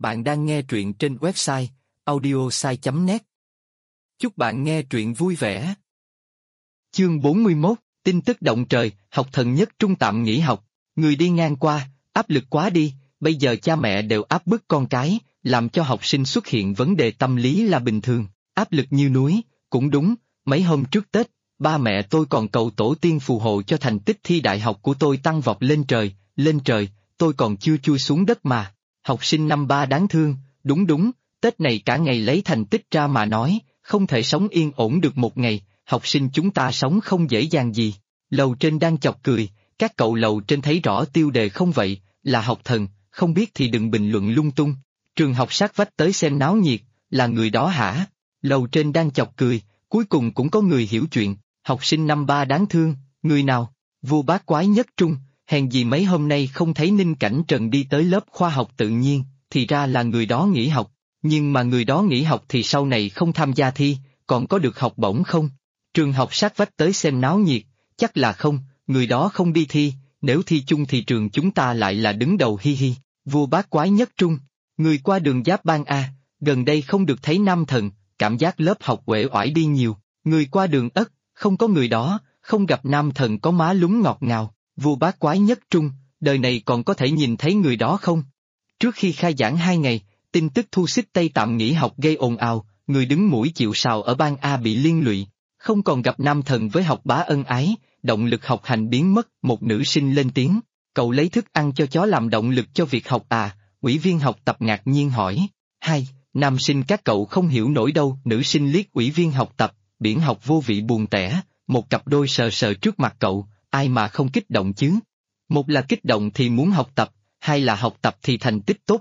Bạn đang nghe truyện trên website audiosai.net. Chúc bạn nghe truyện vui vẻ. Chương 41, tin tức động trời, học thần nhất trung tạm nghỉ học. Người đi ngang qua, áp lực quá đi, bây giờ cha mẹ đều áp bức con cái, làm cho học sinh xuất hiện vấn đề tâm lý là bình thường, áp lực như núi, cũng đúng, mấy hôm trước Tết, ba mẹ tôi còn cầu tổ tiên phù hộ cho thành tích thi đại học của tôi tăng vọt lên trời, tôi còn chưa chui xuống đất mà. Học sinh năm ba đáng thương, đúng, Tết này cả ngày lấy thành tích ra mà nói, không thể sống yên ổn được một ngày, học sinh chúng ta sống không dễ dàng gì. Lầu trên đang chọc cười, các cậu lầu trên thấy rõ tiêu đề không vậy, là học thần, không biết thì đừng bình luận lung tung. Trường học sát vách tới xem náo nhiệt, là người đó hả? Lầu trên đang chọc cười, cuối cùng cũng có người hiểu chuyện, học sinh năm ba đáng thương, người nào? Vua bát quái nhất trung. Hèn gì mấy hôm nay không thấy Ninh Cảnh Trần đi tới lớp khoa học tự nhiên, thì ra là người đó nghỉ học, nhưng mà người đó nghỉ học thì sau này không tham gia thi, còn có được học bổng không? Trường học sát vách tới xem náo nhiệt, chắc là không, người đó không đi thi, nếu thi chung thì trường chúng ta lại là đứng đầu hi hi. Vua bát quái nhất trung, người qua đường Giáp Bang A, gần đây không được thấy nam thần, cảm giác lớp học uể oải đi nhiều, người qua đường Ất, không có người đó, không gặp nam thần có má lúm ngọt ngào. Vua bát quái nhất trung, đời này còn có thể nhìn thấy người đó không? Trước khi khai giảng 2 ngày, tin tức thu xích Tây tạm nghỉ học gây ồn ào, người đứng mũi chịu sào ở Bang A bị liên lụy, không còn gặp nam thần với học bá ân ái, động lực học hành biến mất. Một nữ sinh lên tiếng, cậu lấy thức ăn cho chó làm động lực cho việc học à? Ủy viên học tập ngạc nhiên hỏi. Hai, nam sinh các cậu không hiểu nổi đâu. Nữ sinh liếc ủy viên học tập, biển học vô vị buồn tẻ, một cặp đôi sờ sờ trước mặt cậu. Ai mà không kích động chứ? Một là kích động thì muốn học tập, hai là học tập thì thành tích tốt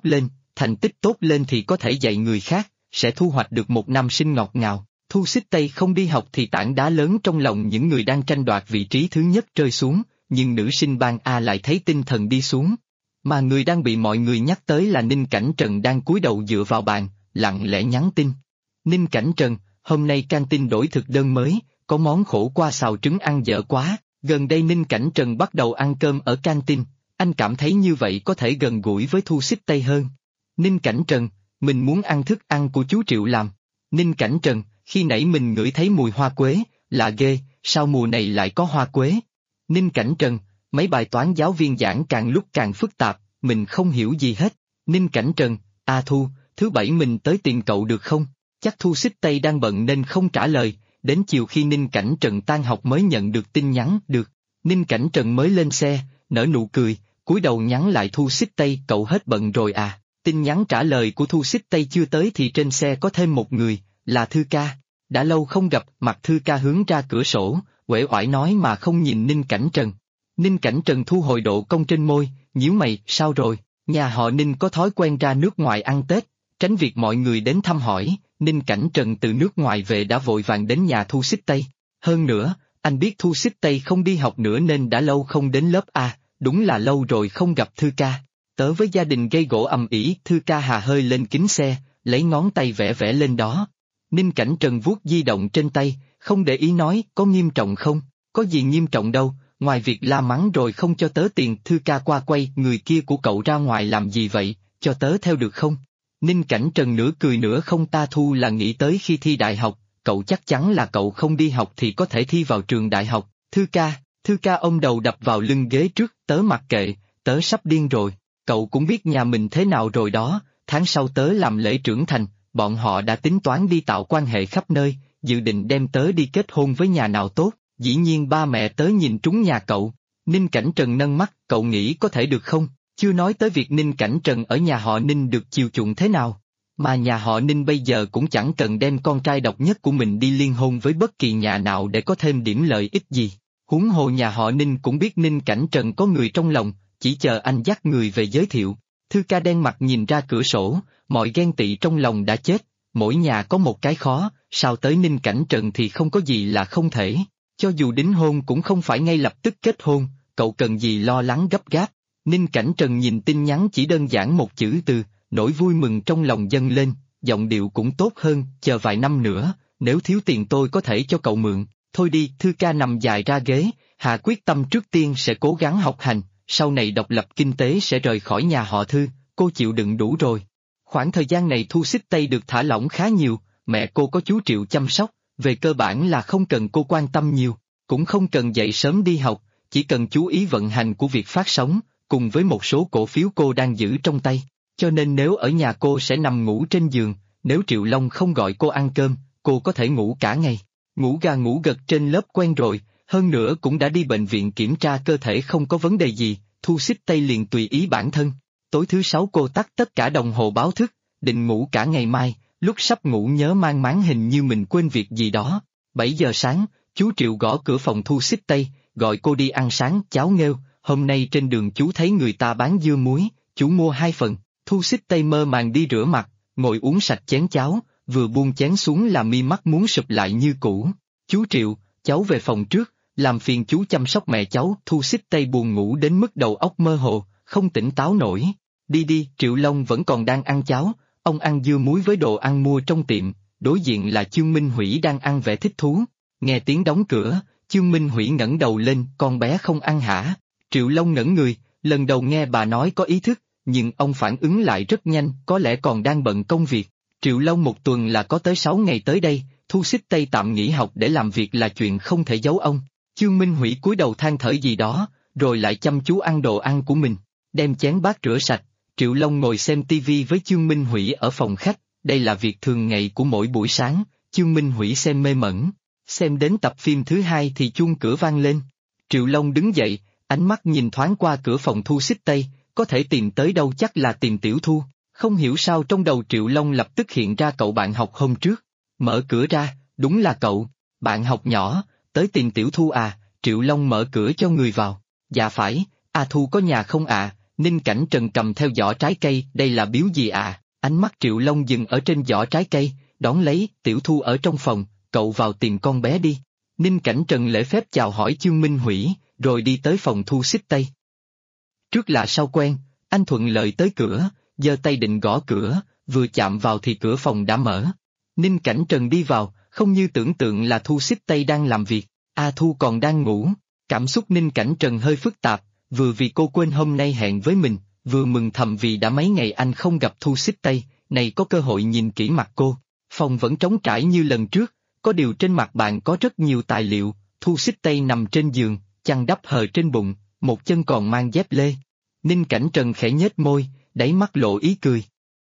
lên thì có thể dạy người khác, sẽ thu hoạch được một nam sinh ngọt ngào. Thu xích Tây không đi học thì tảng đá lớn trong lòng những người đang tranh đoạt vị trí thứ nhất rơi xuống, nhưng nữ sinh Bang A lại thấy tinh thần đi xuống. Mà người đang bị mọi người nhắc tới là Ninh Cảnh Trần đang cúi đầu dựa vào bàn, lặng lẽ nhắn tin. Ninh Cảnh Trần, hôm nay canteen đổi thực đơn mới, có món khổ qua xào trứng ăn dở quá. Gần đây Ninh Cảnh Trần bắt đầu ăn cơm ở canteen, anh cảm thấy như vậy có thể gần gũi với Thu xích Tây hơn. Ninh Cảnh Trần, mình muốn ăn thức ăn của chú Triệu làm. Ninh Cảnh Trần, khi nãy mình ngửi thấy mùi hoa quế, lạ ghê, sao mùa này lại có hoa quế? Ninh Cảnh Trần, mấy bài toán giáo viên giảng càng lúc càng phức tạp, mình không hiểu gì hết. Ninh Cảnh Trần, Thu, thứ bảy mình tới tìm cậu được không? Chắc Thu xích Tây đang bận nên không trả lời. Đến chiều khi Ninh Cảnh Trần tan học mới nhận được tin nhắn, được. Ninh Cảnh Trần mới lên xe, nở nụ cười, cúi đầu nhắn lại Thu xích Tây, cậu hết bận rồi à? Tin nhắn trả lời của Thu xích Tây chưa tới thì trên xe có thêm một người, là Thư Ca. Đã lâu không gặp, mặt Thư Ca hướng ra cửa sổ, uể oải nói mà không nhìn Ninh Cảnh Trần. Ninh Cảnh Trần thu hồi độ cong trên môi, nhíu mày, sao rồi? Nhà họ Ninh có thói quen ra nước ngoài ăn Tết, tránh việc mọi người đến thăm hỏi. Ninh Cảnh Trần từ nước ngoài về đã vội vàng đến nhà Thu xích Tây. Hơn nữa, anh biết Thu xích Tây không đi học nữa nên đã lâu không đến lớp A, đúng là lâu rồi không gặp Thư Ca. Tớ với gia đình gây gổ ầm ĩ. Thư Ca hà hơi lên kính xe, lấy ngón tay vẽ vẽ lên đó. Ninh Cảnh Trần vuốt di động trên tay, không để ý nói, có nghiêm trọng không? Có gì nghiêm trọng đâu, ngoài việc la mắng rồi không cho tớ tiền. Thư Ca qua quay, người kia của cậu ra ngoài làm gì vậy, cho tớ theo được không? Ninh Cảnh Trần nửa cười nửa không. Ta Thu là nghĩ tới khi thi đại học, cậu chắc chắn là cậu không đi học thì có thể thi vào trường đại học. Thư Ca ôm đầu đập vào lưng ghế trước, tớ mặc kệ, tớ sắp điên rồi, cậu cũng biết nhà mình thế nào rồi đó, tháng sau tớ làm lễ trưởng thành, bọn họ đã tính toán đi tạo quan hệ khắp nơi, dự định đem tớ đi kết hôn với nhà nào tốt, dĩ nhiên ba mẹ tớ nhìn trúng nhà cậu. Ninh Cảnh Trần nâng mắt, cậu nghĩ có thể được không? Chưa nói tới việc Ninh Cảnh Trần ở nhà họ Ninh được chiều chuộng thế nào, mà nhà họ Ninh bây giờ cũng chẳng cần đem con trai độc nhất của mình đi liên hôn với bất kỳ nhà nào để có thêm điểm lợi ích gì. Huống hồ nhà họ Ninh cũng biết Ninh Cảnh Trần có người trong lòng, chỉ chờ anh dắt người về giới thiệu. Thư Ca đen mặt nhìn ra cửa sổ, mọi ghen tị trong lòng đã chết, mỗi nhà có một cái khó, sao tới Ninh Cảnh Trần thì không có gì là không thể, cho dù đính hôn cũng không phải ngay lập tức kết hôn, cậu cần gì lo lắng gấp gáp. Ninh Cảnh Trần nhìn tin nhắn chỉ đơn giản một chữ từ, nỗi vui mừng trong lòng dâng lên, giọng điệu cũng tốt hơn, chờ vài năm nữa, nếu thiếu tiền tôi có thể cho cậu mượn. Thôi đi. Thư Ca nằm dài ra ghế, hạ quyết tâm trước tiên sẽ cố gắng học hành, sau này độc lập kinh tế sẽ rời khỏi nhà họ Thư, cô chịu đựng đủ rồi. Khoảng thời gian này Thu Xích Tây được thả lỏng khá nhiều, mẹ cô có chú Triệu chăm sóc, về cơ bản là không cần cô quan tâm nhiều, cũng không cần dậy sớm đi học, chỉ cần chú ý vận hành của việc phát sóng, cùng với một số cổ phiếu cô đang giữ trong tay. Cho nên nếu ở nhà cô sẽ nằm ngủ trên giường, nếu Triệu Long không gọi cô ăn cơm, cô có thể ngủ cả ngày. Ngủ gà ngủ gật trên lớp quen rồi, hơn nữa cũng đã đi bệnh viện kiểm tra cơ thể không có vấn đề gì, Thu Xích Tây liền tùy ý bản thân. Tối thứ sáu cô tắt tất cả đồng hồ báo thức, định ngủ cả ngày mai, lúc sắp ngủ nhớ mang máng hình như mình quên việc gì đó. 7 giờ sáng, chú Triệu gõ cửa phòng Thu Xích Tây, gọi cô đi ăn sáng, cháo nghêu, hôm nay trên đường chú thấy người ta bán dưa muối, chú mua 2 phần. Thu Xích Tây mơ màng đi rửa mặt, ngồi uống sạch chén cháo, vừa buông chén xuống là mi mắt muốn sụp lại như cũ. Chú Triệu, cháu về phòng trước, làm phiền chú chăm sóc mẹ cháu. Thu Xích Tây buồn ngủ đến mức đầu óc mơ hồ, không tỉnh táo nổi. Đi đi, Triệu Long vẫn còn đang ăn cháo, ông ăn dưa muối với đồ ăn mua trong tiệm, đối diện là Chương Minh Hủy đang ăn vẻ thích thú. Nghe tiếng đóng cửa, Chương Minh Hủy ngẩng đầu lên, con bé không ăn hả? Triệu Long ngẩn người, lần đầu nghe bà nói có ý thức, nhưng ông phản ứng lại rất nhanh, có lẽ còn đang bận công việc. Triệu Long một tuần là có tới 6 ngày tới đây, Thu Xích Tây tạm nghỉ học để làm việc là chuyện không thể giấu ông. Chương Minh Hủy cúi đầu than thở gì đó, rồi lại chăm chú ăn đồ ăn của mình, đem chén bát rửa sạch. Triệu Long ngồi xem tivi với Chương Minh Hủy ở phòng khách, đây là việc thường ngày của mỗi buổi sáng. Chương Minh Hủy xem mê mẩn, xem đến tập phim thứ 2 thì chuông cửa vang lên. Triệu Long đứng dậy, ánh mắt nhìn thoáng qua cửa phòng Thu Xích Tây, có thể tìm tới đâu chắc là tìm Tiểu Thu. Không hiểu sao trong đầu Triệu Long lập tức hiện ra cậu bạn học hôm trước. Mở cửa ra, đúng là cậu, bạn học nhỏ, tới tìm Tiểu Thu à? Triệu Long mở cửa cho người vào. Dạ phải, A Thu có nhà không ạ? Ninh Cảnh Trần cầm theo giỏ trái cây, đây là biếu gì ạ? Ánh mắt Triệu Long dừng ở trên giỏ trái cây, đón lấy. Tiểu Thu ở trong phòng, cậu vào tìm con bé đi. Ninh Cảnh Trần lễ phép chào hỏi Chương Minh Hủy, rồi đi tới phòng Thu Xích Tây. Trước lạ sau quen, anh thuận lợi tới cửa, giơ tay định gõ cửa, vừa chạm vào thì cửa phòng đã mở. Ninh Cảnh Trần đi vào, không như tưởng tượng là Thu Xích Tây đang làm việc, A Thu còn đang ngủ. Cảm xúc Ninh Cảnh Trần hơi phức tạp, vừa vì cô quên hôm nay hẹn với mình, vừa mừng thầm vì đã mấy ngày anh không gặp Thu Xích Tây, này có cơ hội nhìn kỹ mặt cô. Phòng vẫn trống trải như lần trước, có điều trên mặt bàn có rất nhiều tài liệu. Thu Xích Tây nằm trên giường, chăn đắp hờ trên bụng, một chân còn mang dép lê. Ninh Cảnh Trần khẽ nhếch môi, đáy mắt lộ ý cười.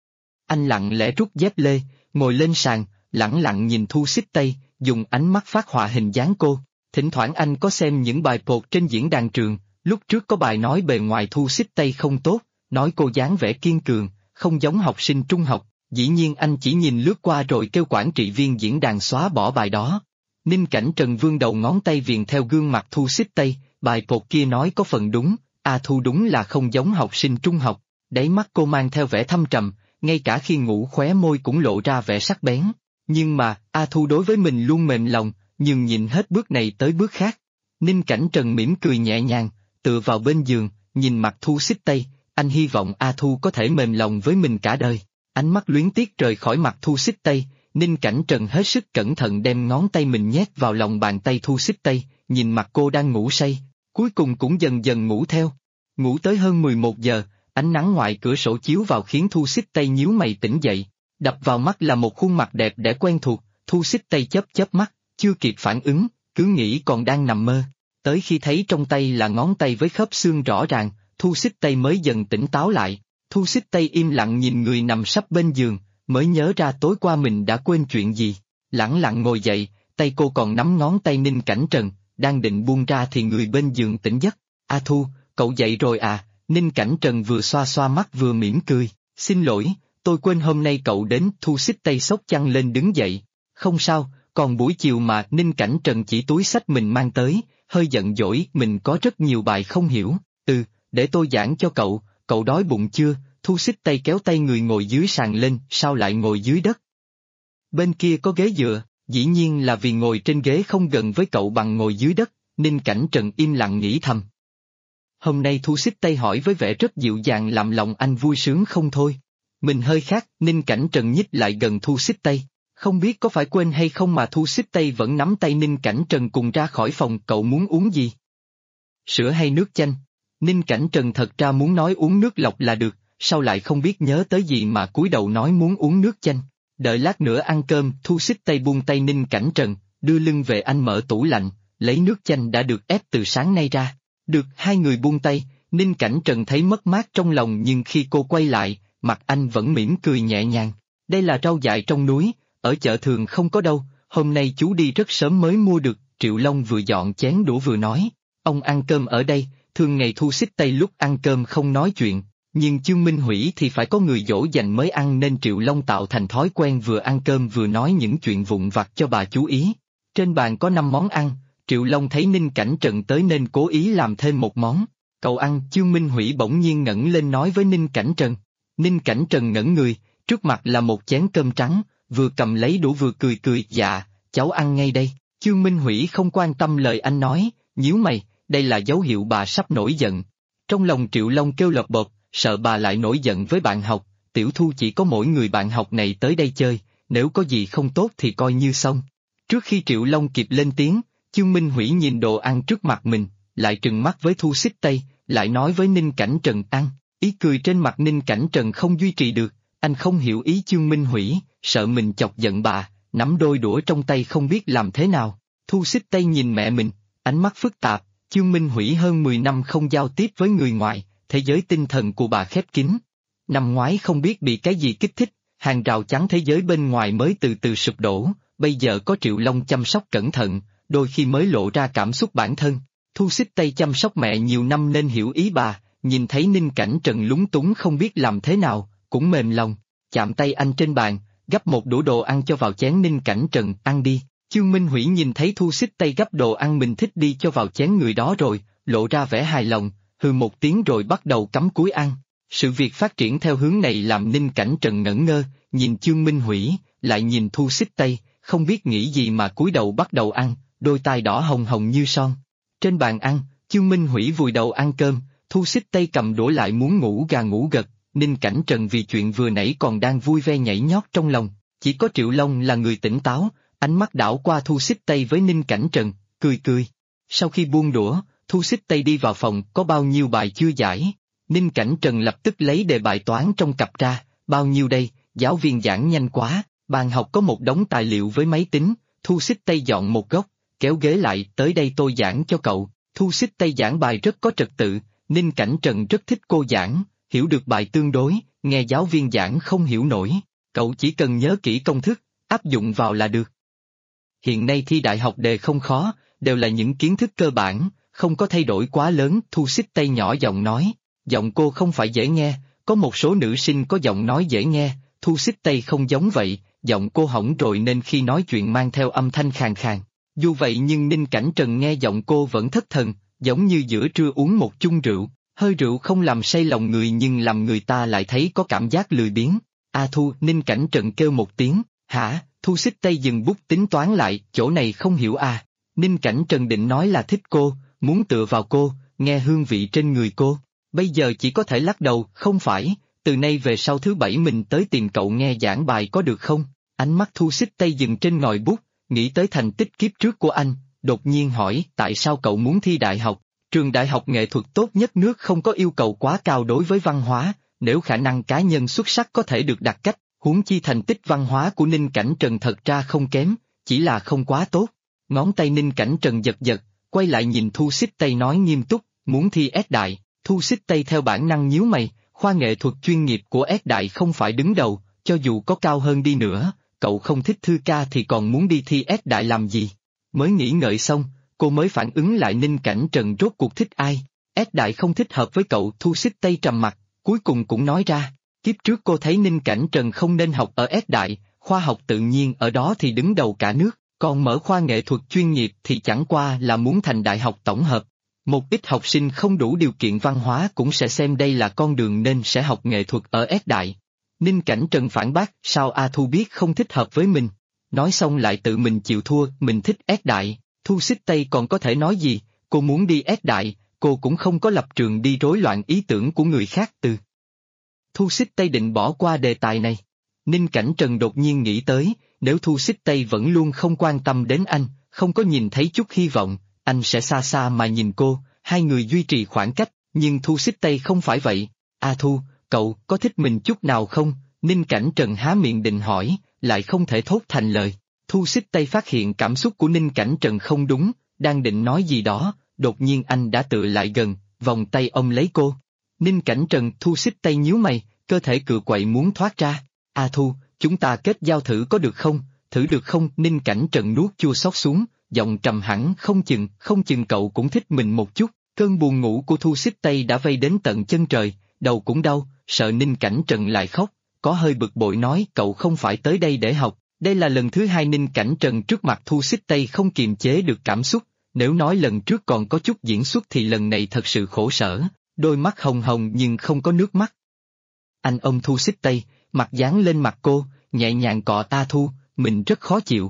Anh lặng lẽ rút dép lê, ngồi lên sàn, lẳng lặng nhìn Thu Xích Tây, dùng ánh mắt phác họa hình dáng cô. Thỉnh thoảng anh có xem những bài post trên diễn đàn trường, lúc trước có bài nói bề ngoài Thu Xích Tây không tốt, nói cô dáng vẻ kiên cường, không giống học sinh trung học. Dĩ nhiên anh chỉ nhìn lướt qua rồi kêu quản trị viên diễn đàn xóa bỏ bài đó. Ninh Cảnh Trần vươn đầu ngón tay viền theo gương mặt Thu Xích Tây, bài post kia nói có phần đúng, A Thu đúng là không giống học sinh trung học, đáy mắt cô mang theo vẻ thâm trầm, ngay cả khi ngủ khóe môi cũng lộ ra vẻ sắc bén. Nhưng mà, A Thu đối với mình luôn mềm lòng, nhưng nhìn hết bước này tới bước khác. Ninh Cảnh Trần mỉm cười nhẹ nhàng, tựa vào bên giường, nhìn mặt Thu Xích Tây, anh hy vọng A Thu có thể mềm lòng với mình cả đời. Ánh mắt luyến tiếc rời khỏi mặt Thu Xích Tây, Ninh Cảnh Trần hết sức cẩn thận đem ngón tay mình nhét vào lòng bàn tay Thu Xích Tây, nhìn mặt cô đang ngủ say, cuối cùng cũng dần dần ngủ theo. Ngủ tới hơn 11 giờ, ánh nắng ngoài cửa sổ chiếu vào khiến Thu Xích Tây nhíu mày tỉnh dậy. Đập vào mắt là một khuôn mặt đẹp đẽ quen thuộc, Thu Xích Tây chớp chớp mắt, chưa kịp phản ứng, cứ nghĩ còn đang nằm mơ. Tới khi thấy trong tay là ngón tay với khớp xương rõ ràng, Thu Xích Tây mới dần tỉnh táo lại. Thu Xích Tây im lặng nhìn người nằm sắp bên giường, mới nhớ ra tối qua mình đã quên chuyện gì. Lẳng lặng ngồi dậy, tay cô còn nắm ngón tay Ninh Cảnh Trần, đang định buông ra thì người bên giường tỉnh giấc. A Thu, cậu dậy rồi à? Ninh Cảnh Trần vừa xoa xoa mắt vừa mỉm cười. Xin lỗi, tôi quên hôm nay cậu đến. Thu Xích Tây xốc chăn lên đứng dậy. Không sao, còn buổi chiều mà. Ninh Cảnh Trần chỉ túi xách mình mang tới, hơi giận dỗi. Mình có rất nhiều bài không hiểu. Để tôi giảng cho cậu, cậu đói bụng chưa? Thu Xích Tây kéo tay người ngồi dưới sàn lên, sao lại ngồi dưới đất? Bên kia có ghế dựa, dĩ nhiên là vì ngồi trên ghế không gần với cậu bằng ngồi dưới đất. Ninh Cảnh Trần im lặng nghĩ thầm. Hôm nay Thu Xích Tây hỏi với vẻ rất dịu dàng làm lòng anh vui sướng không thôi. Mình hơi khác. Ninh Cảnh Trần nhích lại gần Thu Xích Tây. Không biết có phải quên hay không mà Thu Xích Tây vẫn nắm tay Ninh Cảnh Trần cùng ra khỏi phòng. Cậu muốn uống gì? Sữa hay nước chanh? Ninh Cảnh Trần thật ra muốn nói uống nước lọc là được, sao lại không biết nhớ tới gì mà cúi đầu nói muốn uống nước chanh. Đợi lát nữa ăn cơm, Thu Xích Tây buông tay Ninh Cảnh Trần, đưa lưng về anh mở tủ lạnh, lấy nước chanh đã được ép từ sáng nay ra. Được hai người buông tay, Ninh Cảnh Trần thấy mất mát trong lòng nhưng khi cô quay lại, mặt anh vẫn mỉm cười nhẹ nhàng. Đây là rau dại trong núi, ở chợ thường không có đâu, hôm nay chú đi rất sớm mới mua được, Triệu Long vừa dọn chén đũa vừa nói. Ông ăn cơm ở đây, thường ngày Thu Xích Tây lúc ăn cơm không nói chuyện, nhưng Chương Minh Hủy thì phải có người dỗ dành mới ăn nên Triệu Long tạo thành thói quen vừa ăn cơm vừa nói những chuyện vụn vặt cho bà chú ý. Trên bàn có 5 món ăn, Triệu Long thấy Ninh Cảnh Trần tới nên cố ý làm thêm một món. Cậu ăn, Chương Minh Hủy bỗng nhiên ngẩng lên nói với Ninh Cảnh Trần. Ninh Cảnh Trần ngẩn người, trước mặt là một chén cơm trắng, vừa cầm lấy đũa vừa cười cười, dạ, cháu ăn ngay đây. Chương Minh Hủy không quan tâm lời anh nói, nhíu mày, đây là dấu hiệu bà sắp nổi giận. Trong lòng Triệu Long kêu lợp bợp, sợ bà lại nổi giận với bạn học, Tiểu Thu chỉ có mỗi người bạn học này tới đây chơi, nếu có gì không tốt thì coi như xong. Trước khi Triệu Long kịp lên tiếng, Chương Minh Hủy nhìn đồ ăn trước mặt mình, lại trừng mắt với Thu Xích Tây, lại nói với Ninh Cảnh Trần ăn, ý cười trên mặt Ninh Cảnh Trần không duy trì được, anh không hiểu ý Chương Minh Hủy, sợ mình chọc giận bà, nắm đôi đũa trong tay không biết làm thế nào. Thu Xích Tây nhìn mẹ mình, ánh mắt phức tạp, Chương Minh Hủy hơn 10 năm không giao tiếp với người ngoài, thế giới tinh thần của bà khép kín. Năm ngoái không biết bị cái gì kích thích, hàng rào chắn thế giới bên ngoài mới từ từ sụp đổ, bây giờ có Triệu Long chăm sóc cẩn thận, đôi khi mới lộ ra cảm xúc bản thân. Thu Xích Tây chăm sóc mẹ nhiều năm nên hiểu ý bà, nhìn thấy Ninh Cảnh Trần lúng túng không biết làm thế nào, cũng mềm lòng, chạm tay anh trên bàn, gắp một đũa đồ ăn cho vào chén Ninh Cảnh Trần, ăn đi. Chương Minh Hủy nhìn thấy Thu Xích Tây gắp đồ ăn mình thích đi cho vào chén người đó rồi, lộ ra vẻ hài lòng, hừ một tiếng rồi bắt đầu cắm cúi ăn. Sự việc phát triển theo hướng này làm Ninh Cảnh Trần ngẩn ngơ, nhìn Chương Minh Hủy, lại nhìn Thu Xích Tây, không biết nghĩ gì mà cúi đầu bắt đầu ăn, đôi tai đỏ hồng hồng như son. Trên bàn ăn, Chương Minh Hủy vùi đầu ăn cơm, Thu Xích Tây cầm đũa lại muốn ngủ gà ngủ gật, Ninh Cảnh Trần vì chuyện vừa nãy còn đang vui ve nhảy nhót trong lòng, chỉ có Triệu Long là người tỉnh táo, ánh mắt đảo qua Thu Xích Tây với Ninh Cảnh Trần, cười cười. Sau khi buông đũa, Thu Xích Tây đi vào phòng, có bao nhiêu bài chưa giải. Ninh Cảnh Trần lập tức lấy đề bài toán trong cặp ra, bao nhiêu đây, giáo viên giảng nhanh quá, bàn học có một đống tài liệu với máy tính, Thu Xích Tây dọn một góc, kéo ghế lại, tới đây tôi giảng cho cậu. Thu Xích Tây giảng bài rất có trật tự, Ninh Cảnh Trần rất thích cô giảng, hiểu được bài tương đối, nghe giáo viên giảng không hiểu nổi, cậu chỉ cần nhớ kỹ công thức, áp dụng vào là được. Hiện nay thi đại học đề không khó, đều là những kiến thức cơ bản, không có thay đổi quá lớn, Thu Xích Tây nhỏ giọng nói, giọng cô không phải dễ nghe, có một số nữ sinh có giọng nói dễ nghe, Thu Xích Tây không giống vậy, giọng cô hỏng rồi nên khi nói chuyện mang theo âm thanh khàn khàn. Dù vậy nhưng Ninh Cảnh Trần nghe giọng cô vẫn thất thần, giống như giữa trưa uống một chung rượu, hơi rượu không làm say lòng người nhưng làm người ta lại thấy có cảm giác lười biếng. A Thu, Ninh Cảnh Trần kêu một tiếng, hả, Thu Xích Tây dừng bút tính toán lại, chỗ này không hiểu à. Ninh Cảnh Trần định nói là thích cô, muốn tựa vào cô, nghe hương vị trên người cô, bây giờ chỉ có thể lắc đầu, không phải, từ nay về sau thứ bảy mình tới tìm cậu nghe giảng bài có được không? Ánh mắt Thu Xích Tây dừng trên ngòi bút, nghĩ tới thành tích kiếp trước của anh, đột nhiên hỏi tại sao cậu muốn thi đại học, trường đại học nghệ thuật tốt nhất nước không có yêu cầu quá cao đối với văn hóa, nếu khả năng cá nhân xuất sắc có thể được đặt cách, huống chi thành tích văn hóa của Ninh Cảnh Trần thật ra không kém, chỉ là không quá tốt. Ngón tay Ninh Cảnh Trần giật giật, quay lại nhìn Thu Xích Tây nói nghiêm túc, muốn thi S đại, Thu Xích Tây theo bản năng nhíu mày, khoa nghệ thuật chuyên nghiệp của S đại không phải đứng đầu, cho dù có cao hơn đi nữa, cậu không thích thư ca thì còn muốn đi thi S đại làm gì? Mới nghĩ ngợi xong, cô mới phản ứng lại Ninh Cảnh Trần rốt cuộc thích ai, S đại không thích hợp với cậu, Thu Xích Tây trầm mặt, cuối cùng cũng nói ra, kiếp trước cô thấy Ninh Cảnh Trần không nên học ở S đại, khoa học tự nhiên ở đó thì đứng đầu cả nước, còn mở khoa nghệ thuật chuyên nghiệp thì chẳng qua là muốn thành đại học tổng hợp. Một ít học sinh không đủ điều kiện văn hóa cũng sẽ xem đây là con đường nên sẽ học nghệ thuật ở S đại. Ninh Cảnh Trần phản bác, sao A Thu biết không thích hợp với mình? Nói xong lại tự mình chịu thua, mình thích S đại, Thu Xích Tây còn có thể nói gì, cô muốn đi S đại, cô cũng không có lập trường đi rối loạn ý tưởng của người khác từ. Thu Xích Tây định bỏ qua đề tài này. Ninh Cảnh Trần đột nhiên nghĩ tới, nếu Thu Xích Tây vẫn luôn không quan tâm đến anh, không có nhìn thấy chút hy vọng, anh sẽ xa xa mà nhìn cô, hai người duy trì khoảng cách, nhưng Thu Xích Tây không phải vậy. A Thu, cậu có thích mình chút nào không? Ninh Cảnh Trần há miệng định hỏi, lại không thể thốt thành lời. Thu Xích Tây phát hiện cảm xúc của Ninh Cảnh Trần không đúng, đang định nói gì đó, đột nhiên anh đã tựa lại gần, vòng tay ôm lấy cô. Ninh Cảnh Trần, Thu Xích Tây nhíu mày, cơ thể cựa quậy muốn thoát ra. A Thu, chúng ta kết giao thử có được không? Thử được không? Ninh Cảnh Trần nuốt chua xót xuống, giọng trầm hẳn, không chừng cậu cũng thích mình một chút. Cơn buồn ngủ của Thu Xích Tây đã vây đến tận chân trời, đầu cũng đau, sợ Ninh Cảnh Trần lại khóc, có hơi bực bội nói cậu không phải tới đây để học. Đây là lần thứ hai Ninh Cảnh Trần trước mặt Thu Xích Tây không kiềm chế được cảm xúc, nếu nói lần trước còn có chút diễn xuất thì lần này thật sự khổ sở, đôi mắt hồng hồng nhưng không có nước mắt. Anh ôm Thu Xích Tây, mặt dán lên mặt cô, nhẹ nhàng cọ A Thu, mình rất khó chịu.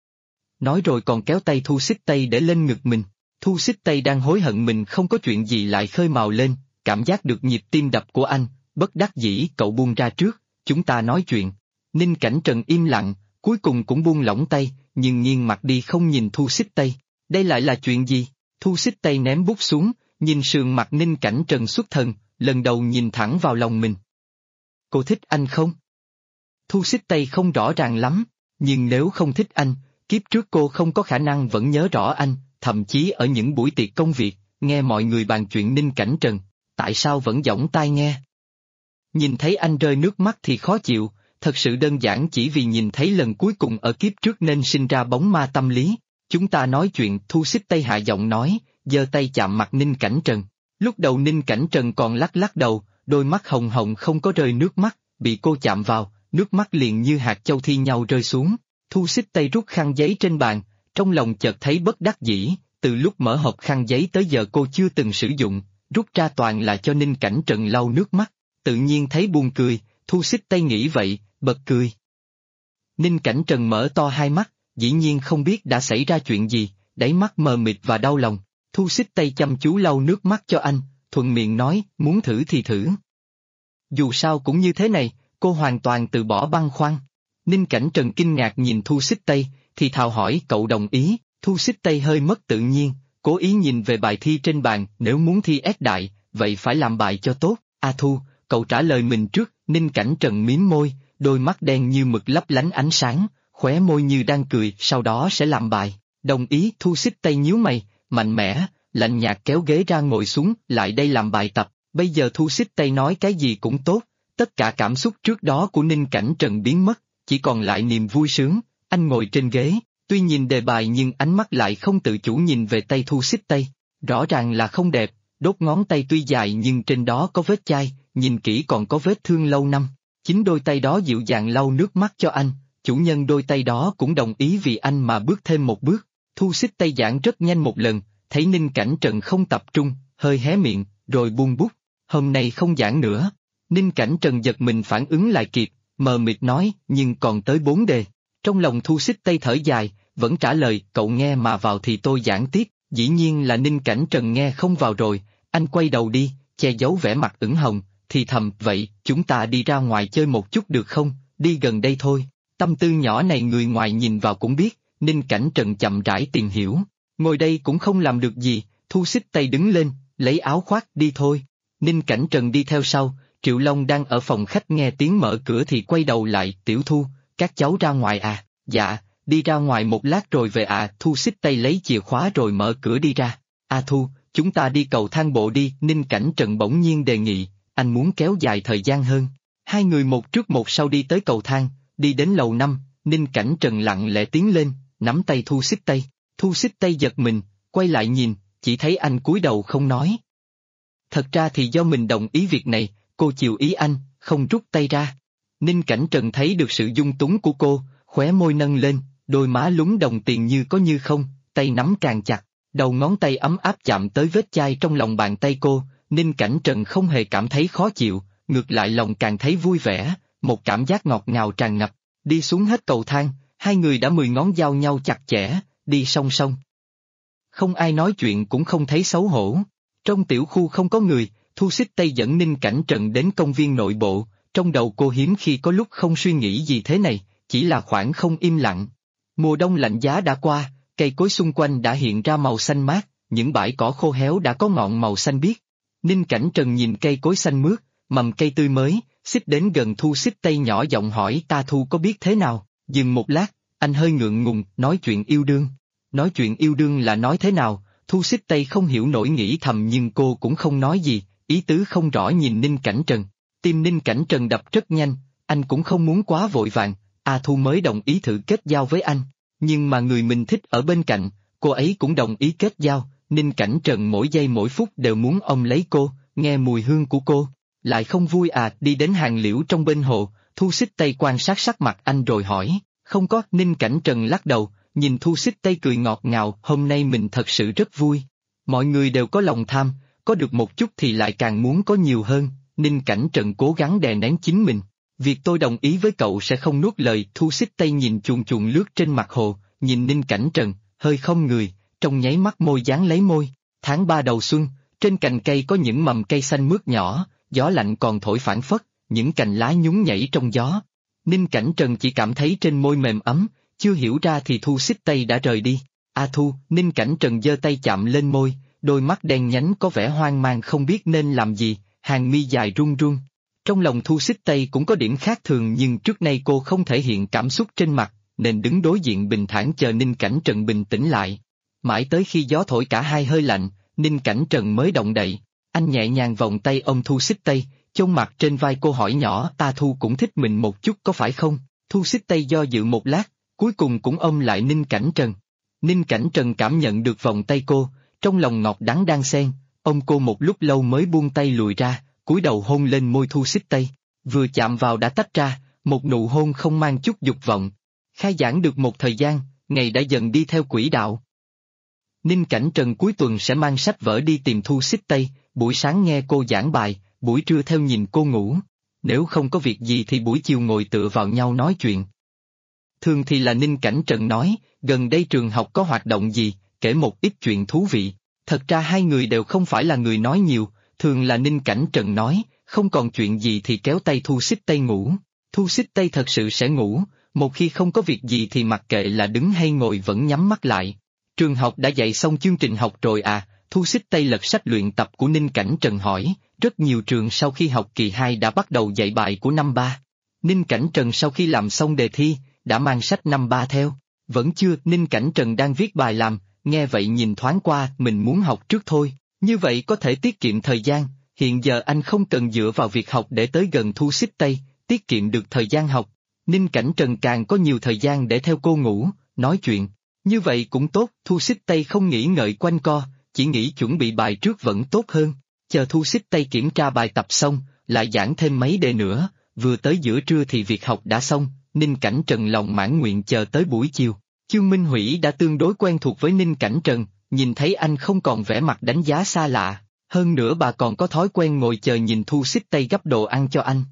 Nói rồi còn kéo tay Thu Xích Tây để lên ngực mình. Thu Xích Tây đang hối hận mình không có chuyện gì lại khơi mào lên, cảm giác được nhịp tim đập của anh, bất đắc dĩ cậu buông ra trước, chúng ta nói chuyện. Ninh Cảnh Trần im lặng, cuối cùng cũng buông lỏng tay, nhưng nghiêng mặt đi không nhìn Thu Xích Tây. Đây lại là chuyện gì? Thu Xích Tây ném bút xuống, nhìn sườn mặt Ninh Cảnh Trần xuất thần, lần đầu nhìn thẳng vào lòng mình. Cô thích anh không? Thu Xích Tây không rõ ràng lắm, nhưng nếu không thích anh, kiếp trước cô không có khả năng vẫn nhớ rõ anh, thậm chí ở những buổi tiệc công việc, nghe mọi người bàn chuyện Ninh Cảnh Trần, tại sao vẫn dõng tai nghe? Nhìn thấy anh rơi nước mắt thì khó chịu, thật sự đơn giản chỉ vì nhìn thấy lần cuối cùng ở kiếp trước nên sinh ra bóng ma tâm lý. Chúng ta nói chuyện, Thu Xích Tây hạ giọng nói, giơ tay chạm mặt Ninh Cảnh Trần. Lúc đầu Ninh Cảnh Trần còn lắc lắc đầu, đôi mắt hồng hồng không có rơi nước mắt, bị cô chạm vào, nước mắt liền như hạt châu thi nhau rơi xuống. Thu Xích Tây rút khăn giấy trên bàn, trong lòng chợt thấy bất đắc dĩ, từ lúc mở hộp khăn giấy tới giờ cô chưa từng sử dụng, rút ra toàn là cho Ninh Cảnh Trần lau nước mắt, tự nhiên thấy buồn cười, Thu Xích Tây nghĩ vậy, bật cười. Ninh Cảnh Trần mở to hai mắt, dĩ nhiên không biết đã xảy ra chuyện gì, đáy mắt mờ mịt và đau lòng. Thu Xích Tây chăm chú lau nước mắt cho anh, thuận miệng nói, muốn thử thì thử. Dù sao cũng như thế này, cô hoàn toàn từ bỏ băn khoăn. Ninh Cảnh Trần kinh ngạc nhìn Thu Xích Tây, thì thào hỏi cậu đồng ý. Thu Xích Tây hơi mất tự nhiên, cố ý nhìn về bài thi trên bàn, nếu muốn thi S đại, vậy phải làm bài cho tốt. A Thu, cậu trả lời mình trước. Ninh Cảnh Trần mím môi, đôi mắt đen như mực lấp lánh ánh sáng, khóe môi như đang cười, sau đó sẽ làm bài. Đồng ý. Thu Xích Tây nhíu mày, mạnh mẽ, lạnh nhạt kéo ghế ra ngồi xuống, lại đây làm bài tập. Bây giờ Thu Xích Tây nói cái gì cũng tốt, tất cả cảm xúc trước đó của Ninh Cảnh Trần biến mất, chỉ còn lại niềm vui sướng. Anh ngồi trên ghế, tuy nhìn đề bài nhưng ánh mắt lại không tự chủ nhìn về tay Thu Xích Tây, rõ ràng là không đẹp, đốt ngón tay tuy dài nhưng trên đó có vết chai, nhìn kỹ còn có vết thương lâu năm. Chính đôi tay đó dịu dàng lau nước mắt cho anh, chủ nhân đôi tay đó cũng đồng ý vì anh mà bước thêm một bước. Thu Xích Tây giảng rất nhanh một lần, thấy Ninh Cảnh Trần không tập trung, hơi hé miệng, rồi buông bút. Hôm nay không giảng nữa. Ninh Cảnh Trần giật mình phản ứng lại kịp, mờ mịt nói, nhưng còn tới 4 đề. Trong lòng Thu Xích Tây thở dài, vẫn trả lời, cậu nghe mà vào thì tôi giảng tiếp. Dĩ nhiên là Ninh Cảnh Trần nghe không vào rồi, anh quay đầu đi, che giấu vẻ mặt ửng hồng, thì thầm, vậy, chúng ta đi ra ngoài chơi một chút được không, đi gần đây thôi. Tâm tư nhỏ này người ngoài nhìn vào cũng biết, Ninh Cảnh Trần chậm rãi tìm hiểu. Ngồi đây cũng không làm được gì, Thu Xích Tây đứng lên, lấy áo khoác, đi thôi. Ninh Cảnh Trần đi theo sau, Triệu Long đang ở phòng khách nghe tiếng mở cửa thì quay đầu lại, Tiểu Thu, các cháu ra ngoài à, dạ, đi ra ngoài một lát rồi về à. Thu Xích Tây lấy chìa khóa rồi mở cửa đi ra. A Thu, chúng ta đi cầu thang bộ đi. Ninh Cảnh Trần bỗng nhiên đề nghị, anh muốn kéo dài thời gian hơn. Hai người một trước một sau đi tới cầu thang, đi đến lầu 5, Ninh Cảnh Trần lặng lẽ tiến lên, nắm tay Thu Xích Tây. Thu Xích Tây giật mình, quay lại nhìn, chỉ thấy anh cúi đầu không nói. Thật ra thì do mình đồng ý việc này, cô chiều ý anh, không rút tay ra. Ninh Cảnh Trần thấy được sự dung túng của cô, khóe môi nâng lên, đôi má lúng đồng tiền như có như không, tay nắm càng chặt, đầu ngón tay ấm áp chạm tới vết chai trong lòng bàn tay cô. Ninh Cảnh Trần không hề cảm thấy khó chịu, ngược lại lòng càng thấy vui vẻ, một cảm giác ngọt ngào tràn ngập. Đi xuống hết cầu thang, hai người đã 10 ngón giao nhau chặt chẽ, đi song song. Không ai nói chuyện cũng không thấy xấu hổ. Trong tiểu khu không có người, Thu Xích Tây dẫn Ninh Cảnh Trần đến công viên nội bộ, trong đầu cô hiếm khi có lúc không suy nghĩ gì thế này, chỉ là khoảng không im lặng. Mùa đông lạnh giá đã qua, cây cối xung quanh đã hiện ra màu xanh mát, những bãi cỏ khô héo đã có ngọn màu xanh biếc. Ninh Cảnh Trần nhìn cây cối xanh mướt, mầm cây tươi mới, xích đến gần Thu Xích Tây nhỏ giọng hỏi ta Thu có biết thế nào, dừng một lát, anh hơi ngượng ngùng, nói chuyện yêu đương. Nói chuyện yêu đương là nói thế nào, Thu Xích Tây không hiểu nổi nghĩ thầm nhưng cô cũng không nói gì, ý tứ không rõ nhìn Ninh Cảnh Trần. Tim Ninh Cảnh Trần đập rất nhanh, anh cũng không muốn quá vội vàng, A Thu mới đồng ý thử kết giao với anh. Nhưng mà người mình thích ở bên cạnh, cô ấy cũng đồng ý kết giao, Ninh Cảnh Trần mỗi giây mỗi phút đều muốn ôm lấy cô, nghe mùi hương của cô. Lại không vui à, đi đến hàng liễu trong bên hồ, Thu Xích Tây quan sát sắc mặt anh rồi hỏi, không có, Ninh Cảnh Trần lắc đầu, nhìn Thu Xích Tây cười ngọt ngào, hôm nay mình thật sự rất vui. Mọi người đều có lòng tham, có được một chút thì lại càng muốn có nhiều hơn, Ninh Cảnh Trần cố gắng đè nén chính mình. Việc tôi đồng ý với cậu sẽ không nuốt lời, Thu Xích Tây nhìn chuồn chuồn lướt trên mặt hồ, nhìn Ninh Cảnh Trần, hơi không người, trong nháy mắt môi dán lấy môi. Tháng 3 đầu xuân, trên cành cây có những mầm cây xanh mướt nhỏ, gió lạnh còn thổi phảng phất, những cành lá nhún nhảy trong gió. Ninh Cảnh Trần chỉ cảm thấy trên môi mềm ấm, chưa hiểu ra thì Thu Xích Tây đã rời đi. A Thu, Ninh Cảnh Trần giơ tay chạm lên môi, đôi mắt đen nhánh có vẻ hoang mang không biết nên làm gì, hàng mi dài run run. Trong lòng Thu Xích Tây cũng có điểm khác thường nhưng trước nay cô không thể hiện cảm xúc trên mặt, nên đứng đối diện bình thản chờ Ninh Cảnh Trần bình tĩnh lại. Mãi tới khi gió thổi cả hai hơi lạnh, Ninh Cảnh Trần mới động đậy. Anh nhẹ nhàng vòng tay ôm Thu Xích Tây, chôn mặt trên vai cô hỏi nhỏ ta Thu cũng thích mình một chút có phải không? Thu Xích Tây do dự một lát, cuối cùng cũng ôm lại Ninh Cảnh Trần. Ninh Cảnh Trần cảm nhận được vòng tay cô, trong lòng ngọt đắng đan xen, ôm cô một lúc lâu mới buông tay lùi ra, cúi đầu hôn lên môi Thu Xích Tây. Vừa chạm vào đã tách ra, một nụ hôn không mang chút dục vọng. Khai giảng được một thời gian, ngày đã dần đi theo quỹ đạo. Ninh Cảnh Trần cuối tuần sẽ mang sách vở đi tìm Thu Xích Tây, buổi sáng nghe cô giảng bài, buổi trưa theo nhìn cô ngủ. Nếu không có việc gì thì buổi chiều ngồi tựa vào nhau nói chuyện. Thường thì là Ninh Cảnh Trần nói, gần đây trường học có hoạt động gì, kể một ít chuyện thú vị. Thật ra hai người đều không phải là người nói nhiều, thường là Ninh Cảnh Trần nói, không còn chuyện gì thì kéo tay Thu Xích Tây ngủ. Thu Xích Tây thật sự sẽ ngủ, một khi không có việc gì thì mặc kệ là đứng hay ngồi vẫn nhắm mắt lại. Trường học đã dạy xong chương trình học rồi à, Thu Xích Tây lật sách luyện tập của Ninh Cảnh Trần hỏi, rất nhiều trường sau khi học kỳ 2 đã bắt đầu dạy bài của năm 3. Ninh Cảnh Trần sau khi làm xong đề thi, đã mang sách năm 3 theo. Vẫn chưa, Ninh Cảnh Trần đang viết bài làm, nghe vậy nhìn thoáng qua, mình muốn học trước thôi, như vậy có thể tiết kiệm thời gian, hiện giờ anh không cần dựa vào việc học để tới gần Thu Xích Tây, tiết kiệm được thời gian học. Ninh Cảnh Trần càng có nhiều thời gian để theo cô ngủ, nói chuyện. Như vậy cũng tốt, Thu Xích Tây không nghĩ ngợi quanh co, chỉ nghĩ chuẩn bị bài trước vẫn tốt hơn. Chờ Thu Xích Tây kiểm tra bài tập xong, lại giảng thêm mấy đề nữa, vừa tới giữa trưa thì việc học đã xong, Ninh Cảnh Trần lòng mãn nguyện chờ tới buổi chiều. Chương Minh Hủy đã tương đối quen thuộc với Ninh Cảnh Trần, nhìn thấy anh không còn vẻ mặt đánh giá xa lạ, hơn nữa bà còn có thói quen ngồi chờ nhìn Thu Xích Tây gắp đồ ăn cho anh.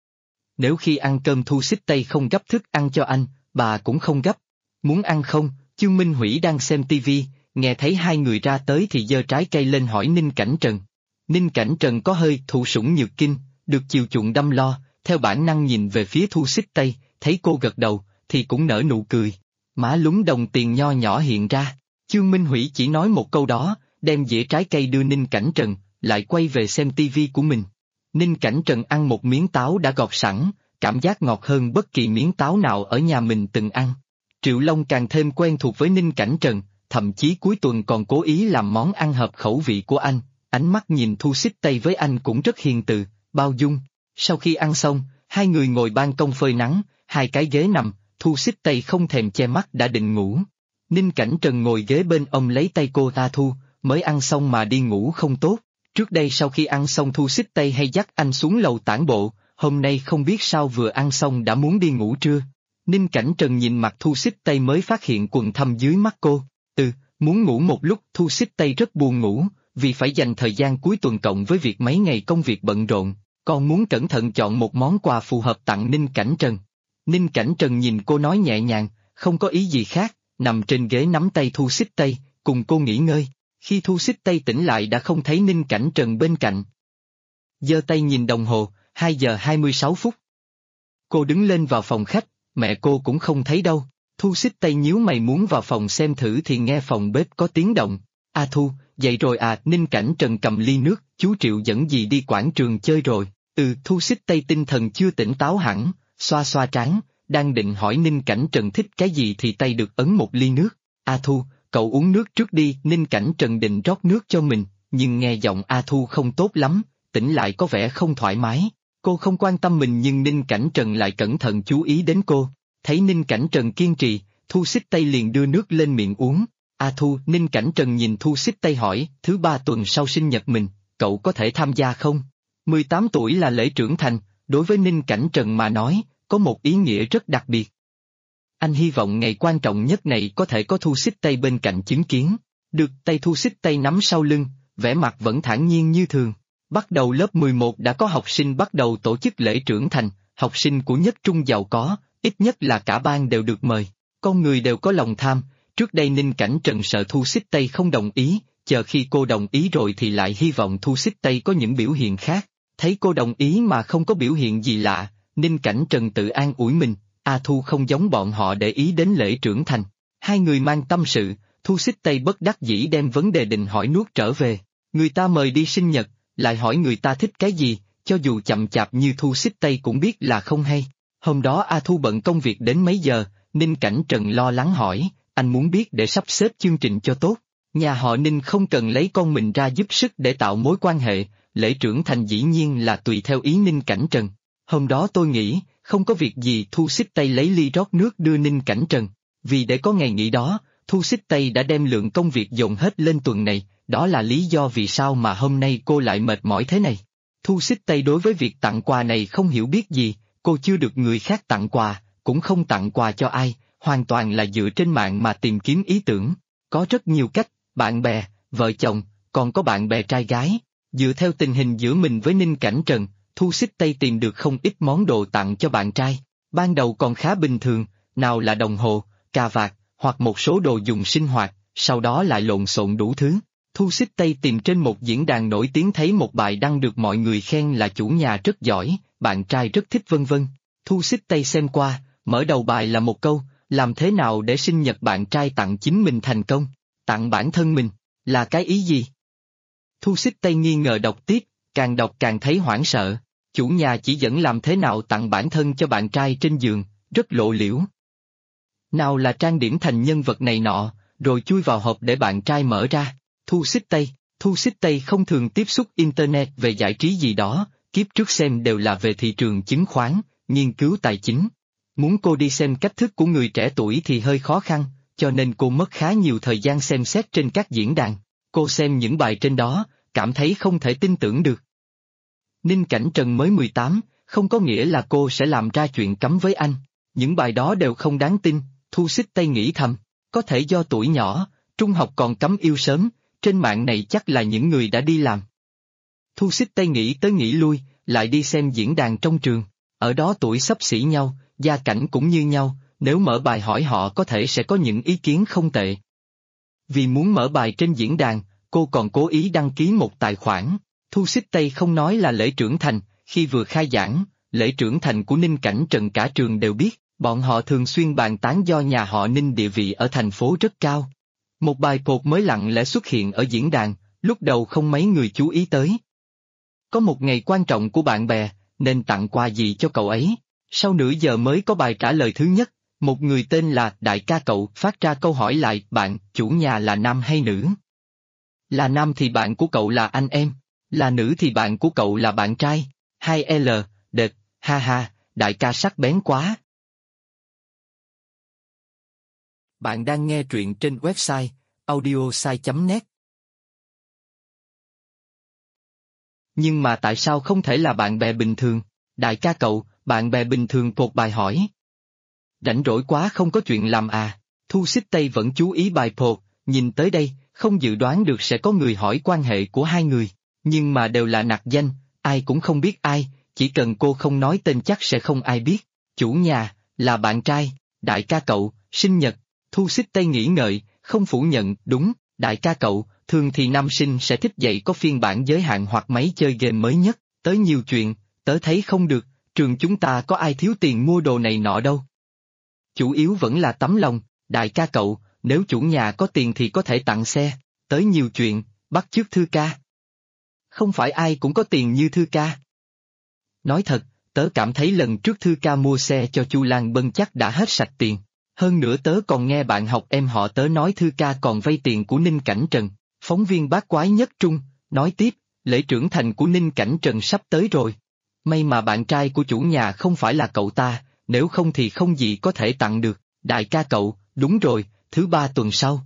Nếu khi ăn cơm Thu Xích Tây không gắp thức ăn cho anh, bà cũng không gắp. Muốn ăn không? Chương Minh Hủy đang xem tivi, nghe thấy hai người ra tới thì giơ trái cây lên hỏi Ninh Cảnh Trần. Ninh Cảnh Trần có hơi thụ sủng nhược kinh, được chiều chuộng đâm lo, theo bản năng nhìn về phía Thu Xích Tây, thấy cô gật đầu, thì cũng nở nụ cười. Má lúm đồng tiền nho nhỏ hiện ra, Chương Minh Hủy chỉ nói một câu đó, đem dĩa trái cây đưa Ninh Cảnh Trần, lại quay về xem tivi của mình. Ninh Cảnh Trần ăn một miếng táo đã gọt sẵn, cảm giác ngọt hơn bất kỳ miếng táo nào ở nhà mình từng ăn. Triệu Long càng thêm quen thuộc với Ninh Cảnh Trần, thậm chí cuối tuần còn cố ý làm món ăn hợp khẩu vị của anh, ánh mắt nhìn Thu Xích Tây với anh cũng rất hiền từ, bao dung. Sau khi ăn xong, hai người ngồi ban công phơi nắng, hai cái ghế nằm, Thu Xích Tây không thèm che mắt đã định ngủ. Ninh Cảnh Trần ngồi ghế bên ông lấy tay cô ta Thu, mới ăn xong mà đi ngủ không tốt. Trước đây sau khi ăn xong Thu Xích Tây hay dắt anh xuống lầu tản bộ, hôm nay không biết sao vừa ăn xong đã muốn đi ngủ trưa. Ninh Cảnh Trần nhìn mặt Thu Xích Tây mới phát hiện quầng thâm dưới mắt cô. Muốn ngủ một lúc. Thu Xích Tây rất buồn ngủ, vì phải dành thời gian cuối tuần cộng với việc mấy ngày công việc bận rộn, còn muốn cẩn thận chọn một món quà phù hợp tặng Ninh Cảnh Trần. Ninh Cảnh Trần nhìn cô nói nhẹ nhàng, không có ý gì khác, nằm trên ghế nắm tay Thu Xích Tây, cùng cô nghỉ ngơi. Khi Thu Xích Tây tỉnh lại đã không thấy Ninh Cảnh Trần bên cạnh. Giơ tay nhìn đồng hồ, 2 giờ 26 phút. Cô đứng lên vào phòng khách, mẹ cô cũng không thấy đâu. Thu Xích Tây nhíu mày muốn vào phòng xem thử thì nghe phòng bếp có tiếng động. A Thu, dậy rồi à? Ninh Cảnh Trần cầm ly nước, chú Triệu dẫn dì đi quảng trường chơi rồi. Thu Xích Tây tinh thần chưa tỉnh táo hẳn, xoa xoa trán, đang định hỏi Ninh Cảnh Trần thích cái gì thì tay được ấn một ly nước. A Thu, cậu uống nước trước đi. Ninh Cảnh Trần định rót nước cho mình, nhưng nghe giọng A Thu không tốt lắm, tỉnh lại có vẻ không thoải mái. Cô không quan tâm mình nhưng Ninh Cảnh Trần lại cẩn thận chú ý đến cô. Thấy Ninh Cảnh Trần kiên trì, Thu Xích Tây liền đưa nước lên miệng uống. A Thu, Ninh Cảnh Trần nhìn Thu Xích Tây hỏi, thứ 3 tuần sau sinh nhật mình, cậu có thể tham gia không? 18 tuổi là lễ trưởng thành, đối với Ninh Cảnh Trần mà nói, có một ý nghĩa rất đặc biệt. Anh hy vọng ngày quan trọng nhất này có thể có Thu Xích Tây bên cạnh chứng kiến. Được, tay Thu Xích Tây nắm sau lưng, vẻ mặt vẫn thản nhiên như thường. Bắt đầu lớp 11 đã có học sinh bắt đầu tổ chức lễ trưởng thành, học sinh của nhất trung giàu có, ít nhất là cả ban đều được mời. Con người đều có lòng tham, trước đây Ninh Cảnh Trần sợ Thu Xích Tây không đồng ý, chờ khi cô đồng ý rồi thì lại hy vọng Thu Xích Tây có những biểu hiện khác. Thấy cô đồng ý mà không có biểu hiện gì lạ, Ninh Cảnh Trần tự an ủi mình, A Thu không giống bọn họ để ý đến lễ trưởng thành. Hai người mang tâm sự, Thu Xích Tây bất đắc dĩ đem vấn đề định hỏi nuốt trở về. Người ta mời đi sinh nhật, lại hỏi người ta thích cái gì, cho dù chậm chạp như Thu Xích Tây cũng biết là không hay. Hôm đó A Thu bận công việc đến mấy giờ, Ninh Cảnh Trần lo lắng hỏi, anh muốn biết để sắp xếp chương trình cho tốt. Nhà họ Ninh không cần lấy con mình ra giúp sức để tạo mối quan hệ, lễ trưởng thành dĩ nhiên là tùy theo ý Ninh Cảnh Trần. Hôm đó tôi nghĩ, không có việc gì Thu Xích Tây lấy ly rót nước đưa Ninh Cảnh Trần. Vì để có ngày nghỉ đó, Thu Xích Tây đã đem lượng công việc dồn hết lên tuần này, đó là lý do vì sao mà hôm nay cô lại mệt mỏi thế này. Thu Xích Tây đối với việc tặng quà này không hiểu biết gì, cô chưa được người khác tặng quà, cũng không tặng quà cho ai, hoàn toàn là dựa trên mạng mà tìm kiếm ý tưởng. Có rất nhiều cách, bạn bè, vợ chồng, còn có bạn bè trai gái. Dựa theo tình hình giữa mình với Ninh Cảnh Trần, Thu Xích Tây tìm được không ít món đồ tặng cho bạn trai. Ban đầu còn khá bình thường, nào là đồng hồ, cà vạt, hoặc một số đồ dùng sinh hoạt, sau đó lại lộn xộn đủ thứ. Thu Xích Tây tìm trên một diễn đàn nổi tiếng thấy một bài đăng được mọi người khen là chủ nhà rất giỏi, bạn trai rất thích vân vân. Thu Xích Tây xem qua, mở đầu bài là một câu, làm thế nào để sinh nhật bạn trai tặng chính mình thành công, tặng bản thân mình, là cái ý gì? Thu Xích Tây nghi ngờ đọc tiếp, càng đọc càng thấy hoảng sợ, chủ nhà chỉ dẫn làm thế nào tặng bản thân cho bạn trai trên giường, rất lộ liễu. Nào là trang điểm thành nhân vật này nọ, rồi chui vào hộp để bạn trai mở ra. Thu Xích Tây không thường tiếp xúc Internet về giải trí gì đó, kiếp trước xem đều là về thị trường chứng khoán, nghiên cứu tài chính. Muốn cô đi xem cách thức của người trẻ tuổi thì hơi khó khăn, cho nên cô mất khá nhiều thời gian xem xét trên các diễn đàn. Cô xem những bài trên đó, cảm thấy không thể tin tưởng được. Ninh Cảnh Trần mới 18, không có nghĩa là cô sẽ làm ra chuyện cấm với anh. Những bài đó đều không đáng tin, Thu Xích Tây nghĩ thầm, có thể do tuổi nhỏ, trung học còn cấm yêu sớm, trên mạng này chắc là những người đã đi làm. Thu Xích Tây nghĩ tới nghĩ lui, lại đi xem diễn đàn trong trường, ở đó tuổi xấp xỉ nhau, gia cảnh cũng như nhau, nếu mở bài hỏi họ có thể sẽ có những ý kiến không tệ. Vì muốn mở bài trên diễn đàn, cô còn cố ý đăng ký một tài khoản. Thu Xích Tây không nói là lễ trưởng thành, khi vừa khai giảng, lễ trưởng thành của Ninh Cảnh Trần cả trường đều biết, bọn họ thường xuyên bàn tán do nhà họ Ninh địa vị ở thành phố rất cao. Một bài post mới lặng lẽ xuất hiện ở diễn đàn, lúc đầu không mấy người chú ý tới. Có một ngày quan trọng của bạn bè, nên tặng quà gì cho cậu ấy. Sau nửa giờ mới có bài trả lời thứ nhất, một người tên là Đại ca cậu phát ra câu hỏi lại, bạn, chủ nhà là nam hay nữ? Là nam thì bạn của cậu là anh em, là nữ thì bạn của cậu là bạn trai. 2L, đệt, ha ha, đại ca sắc bén quá. Bạn đang nghe truyện trên website audiosai.net. Nhưng mà tại sao không thể là bạn bè bình thường? Đại ca cậu, bạn bè bình thường một bài hỏi. Rảnh rỗi quá không có chuyện làm à? Thu Xích Tây vẫn chú ý bài post, nhìn tới đây, không dự đoán được sẽ có người hỏi quan hệ của hai người, nhưng mà đều là nặc danh, ai cũng không biết ai, chỉ cần cô không nói tên chắc sẽ không ai biết. Chủ nhà, là bạn trai, đại ca cậu, sinh nhật. Thu Xích Tây nghĩ ngợi, không phủ nhận, đúng, đại ca cậu, thường thì nam sinh sẽ thích dạy có phiên bản giới hạn hoặc máy chơi game mới nhất, tới nhiều chuyện, tớ thấy không được, trường chúng ta có ai thiếu tiền mua đồ này nọ đâu. Chủ yếu vẫn là tấm lòng, đại ca cậu, nếu chủ nhà có tiền thì có thể tặng xe, tới nhiều chuyện, bắt chước Thư ca. Không phải ai cũng có tiền như Thư ca. Nói thật, tớ cảm thấy lần trước Thư ca mua xe cho Chu Lan Bân chắc đã hết sạch tiền. Hơn nữa tớ còn nghe bạn học em họ tớ nói Thư ca còn vay tiền của Ninh Cảnh Trần. Phóng viên bát quái nhất trung, nói tiếp, lễ trưởng thành của Ninh Cảnh Trần sắp tới rồi. May mà bạn trai của chủ nhà không phải là cậu ta, nếu không thì không gì có thể tặng được. Đại ca cậu, đúng rồi, thứ 3 tuần sau.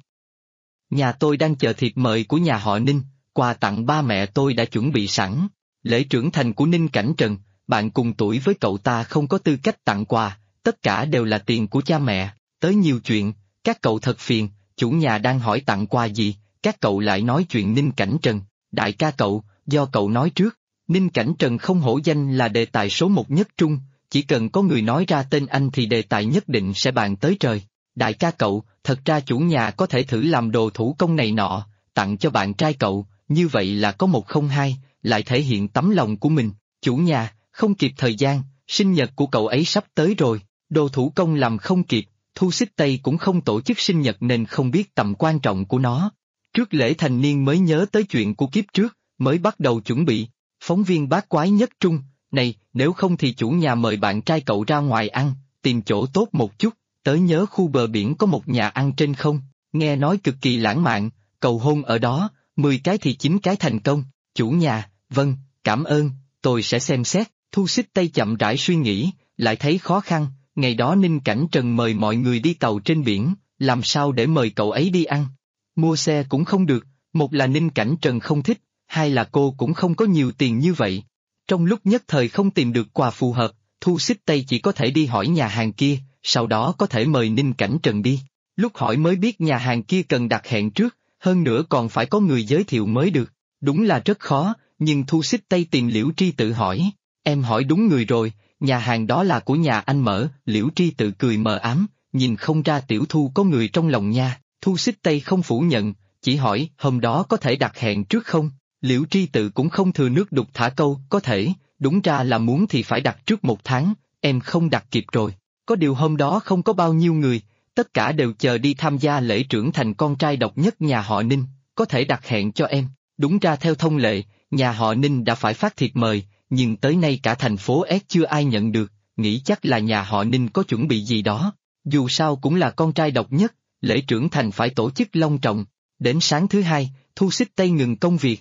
Nhà tôi đang chờ thiệp mời của nhà họ Ninh, quà tặng ba mẹ tôi đã chuẩn bị sẵn. Lễ trưởng thành của Ninh Cảnh Trần, bạn cùng tuổi với cậu ta không có tư cách tặng quà, tất cả đều là tiền của cha mẹ. Tới nhiều chuyện, các cậu thật phiền, chủ nhà đang hỏi tặng quà gì, các cậu lại nói chuyện Ninh Cảnh Trần. Đại ca cậu, do cậu nói trước, Ninh Cảnh Trần không hổ danh là đề tài số 1 nhất trung, chỉ cần có người nói ra tên anh thì đề tài nhất định sẽ bàn tới trời. Đại ca cậu, thật ra chủ nhà có thể thử làm đồ thủ công này nọ, tặng cho bạn trai cậu, như vậy là có 102, lại thể hiện tấm lòng của mình. Chủ nhà, không kịp thời gian, sinh nhật của cậu ấy sắp tới rồi, đồ thủ công làm không kịp, Thu Xích Tây cũng không tổ chức sinh nhật nên không biết tầm quan trọng của nó. Trước lễ thành niên mới nhớ tới chuyện của kiếp trước, mới bắt đầu chuẩn bị. Phóng viên bát quái nhất trung, này, nếu không thì chủ nhà mời bạn trai cậu ra ngoài ăn, tìm chỗ tốt một chút, tớ nhớ khu bờ biển có một nhà ăn trên không, nghe nói cực kỳ lãng mạn, cầu hôn ở đó, 10 cái thì 9 cái thành công. Chủ nhà, vâng, cảm ơn, tôi sẽ xem xét. Thu Xích Tây chậm rãi suy nghĩ, lại thấy khó khăn, ngày đó Ninh Cảnh Trần mời mọi người đi tàu trên biển, làm sao để mời cậu ấy đi ăn? Mua xe cũng không được, một là Ninh Cảnh Trần không thích, hai là cô cũng không có nhiều tiền như vậy. Trong lúc nhất thời không tìm được quà phù hợp, Thu Xích Tây chỉ có thể đi hỏi nhà hàng kia, sau đó có thể mời Ninh Cảnh Trần đi. Lúc hỏi mới biết nhà hàng kia cần đặt hẹn trước, hơn nữa còn phải có người giới thiệu mới được. Đúng là rất khó, nhưng Thu Xích Tây tìm Liễu Tri Tự hỏi, em hỏi đúng người rồi, nhà hàng đó là của nhà anh mở. Liễu Tri Tự cười mờ ám, nhìn không ra Tiểu Thu có người trong lòng nha. Thu Xích Tây không phủ nhận, chỉ hỏi hôm đó có thể đặt hẹn trước không? Liễu Tri Tự cũng không thừa nước đục thả câu, có thể, đúng ra là muốn thì phải đặt trước 1 tháng, em không đặt kịp rồi. Có điều hôm đó không có bao nhiêu người, tất cả đều chờ đi tham gia lễ trưởng thành con trai độc nhất nhà họ Ninh, có thể đặt hẹn cho em. Đúng ra theo thông lệ, nhà họ Ninh đã phải phát thiệp mời, nhưng tới nay cả thành phố S chưa ai nhận được, nghĩ chắc là nhà họ Ninh có chuẩn bị gì đó. Dù sao cũng là con trai độc nhất, lễ trưởng thành phải tổ chức long trọng. Đến sáng thứ 2, Thu Xích Tây ngừng công việc.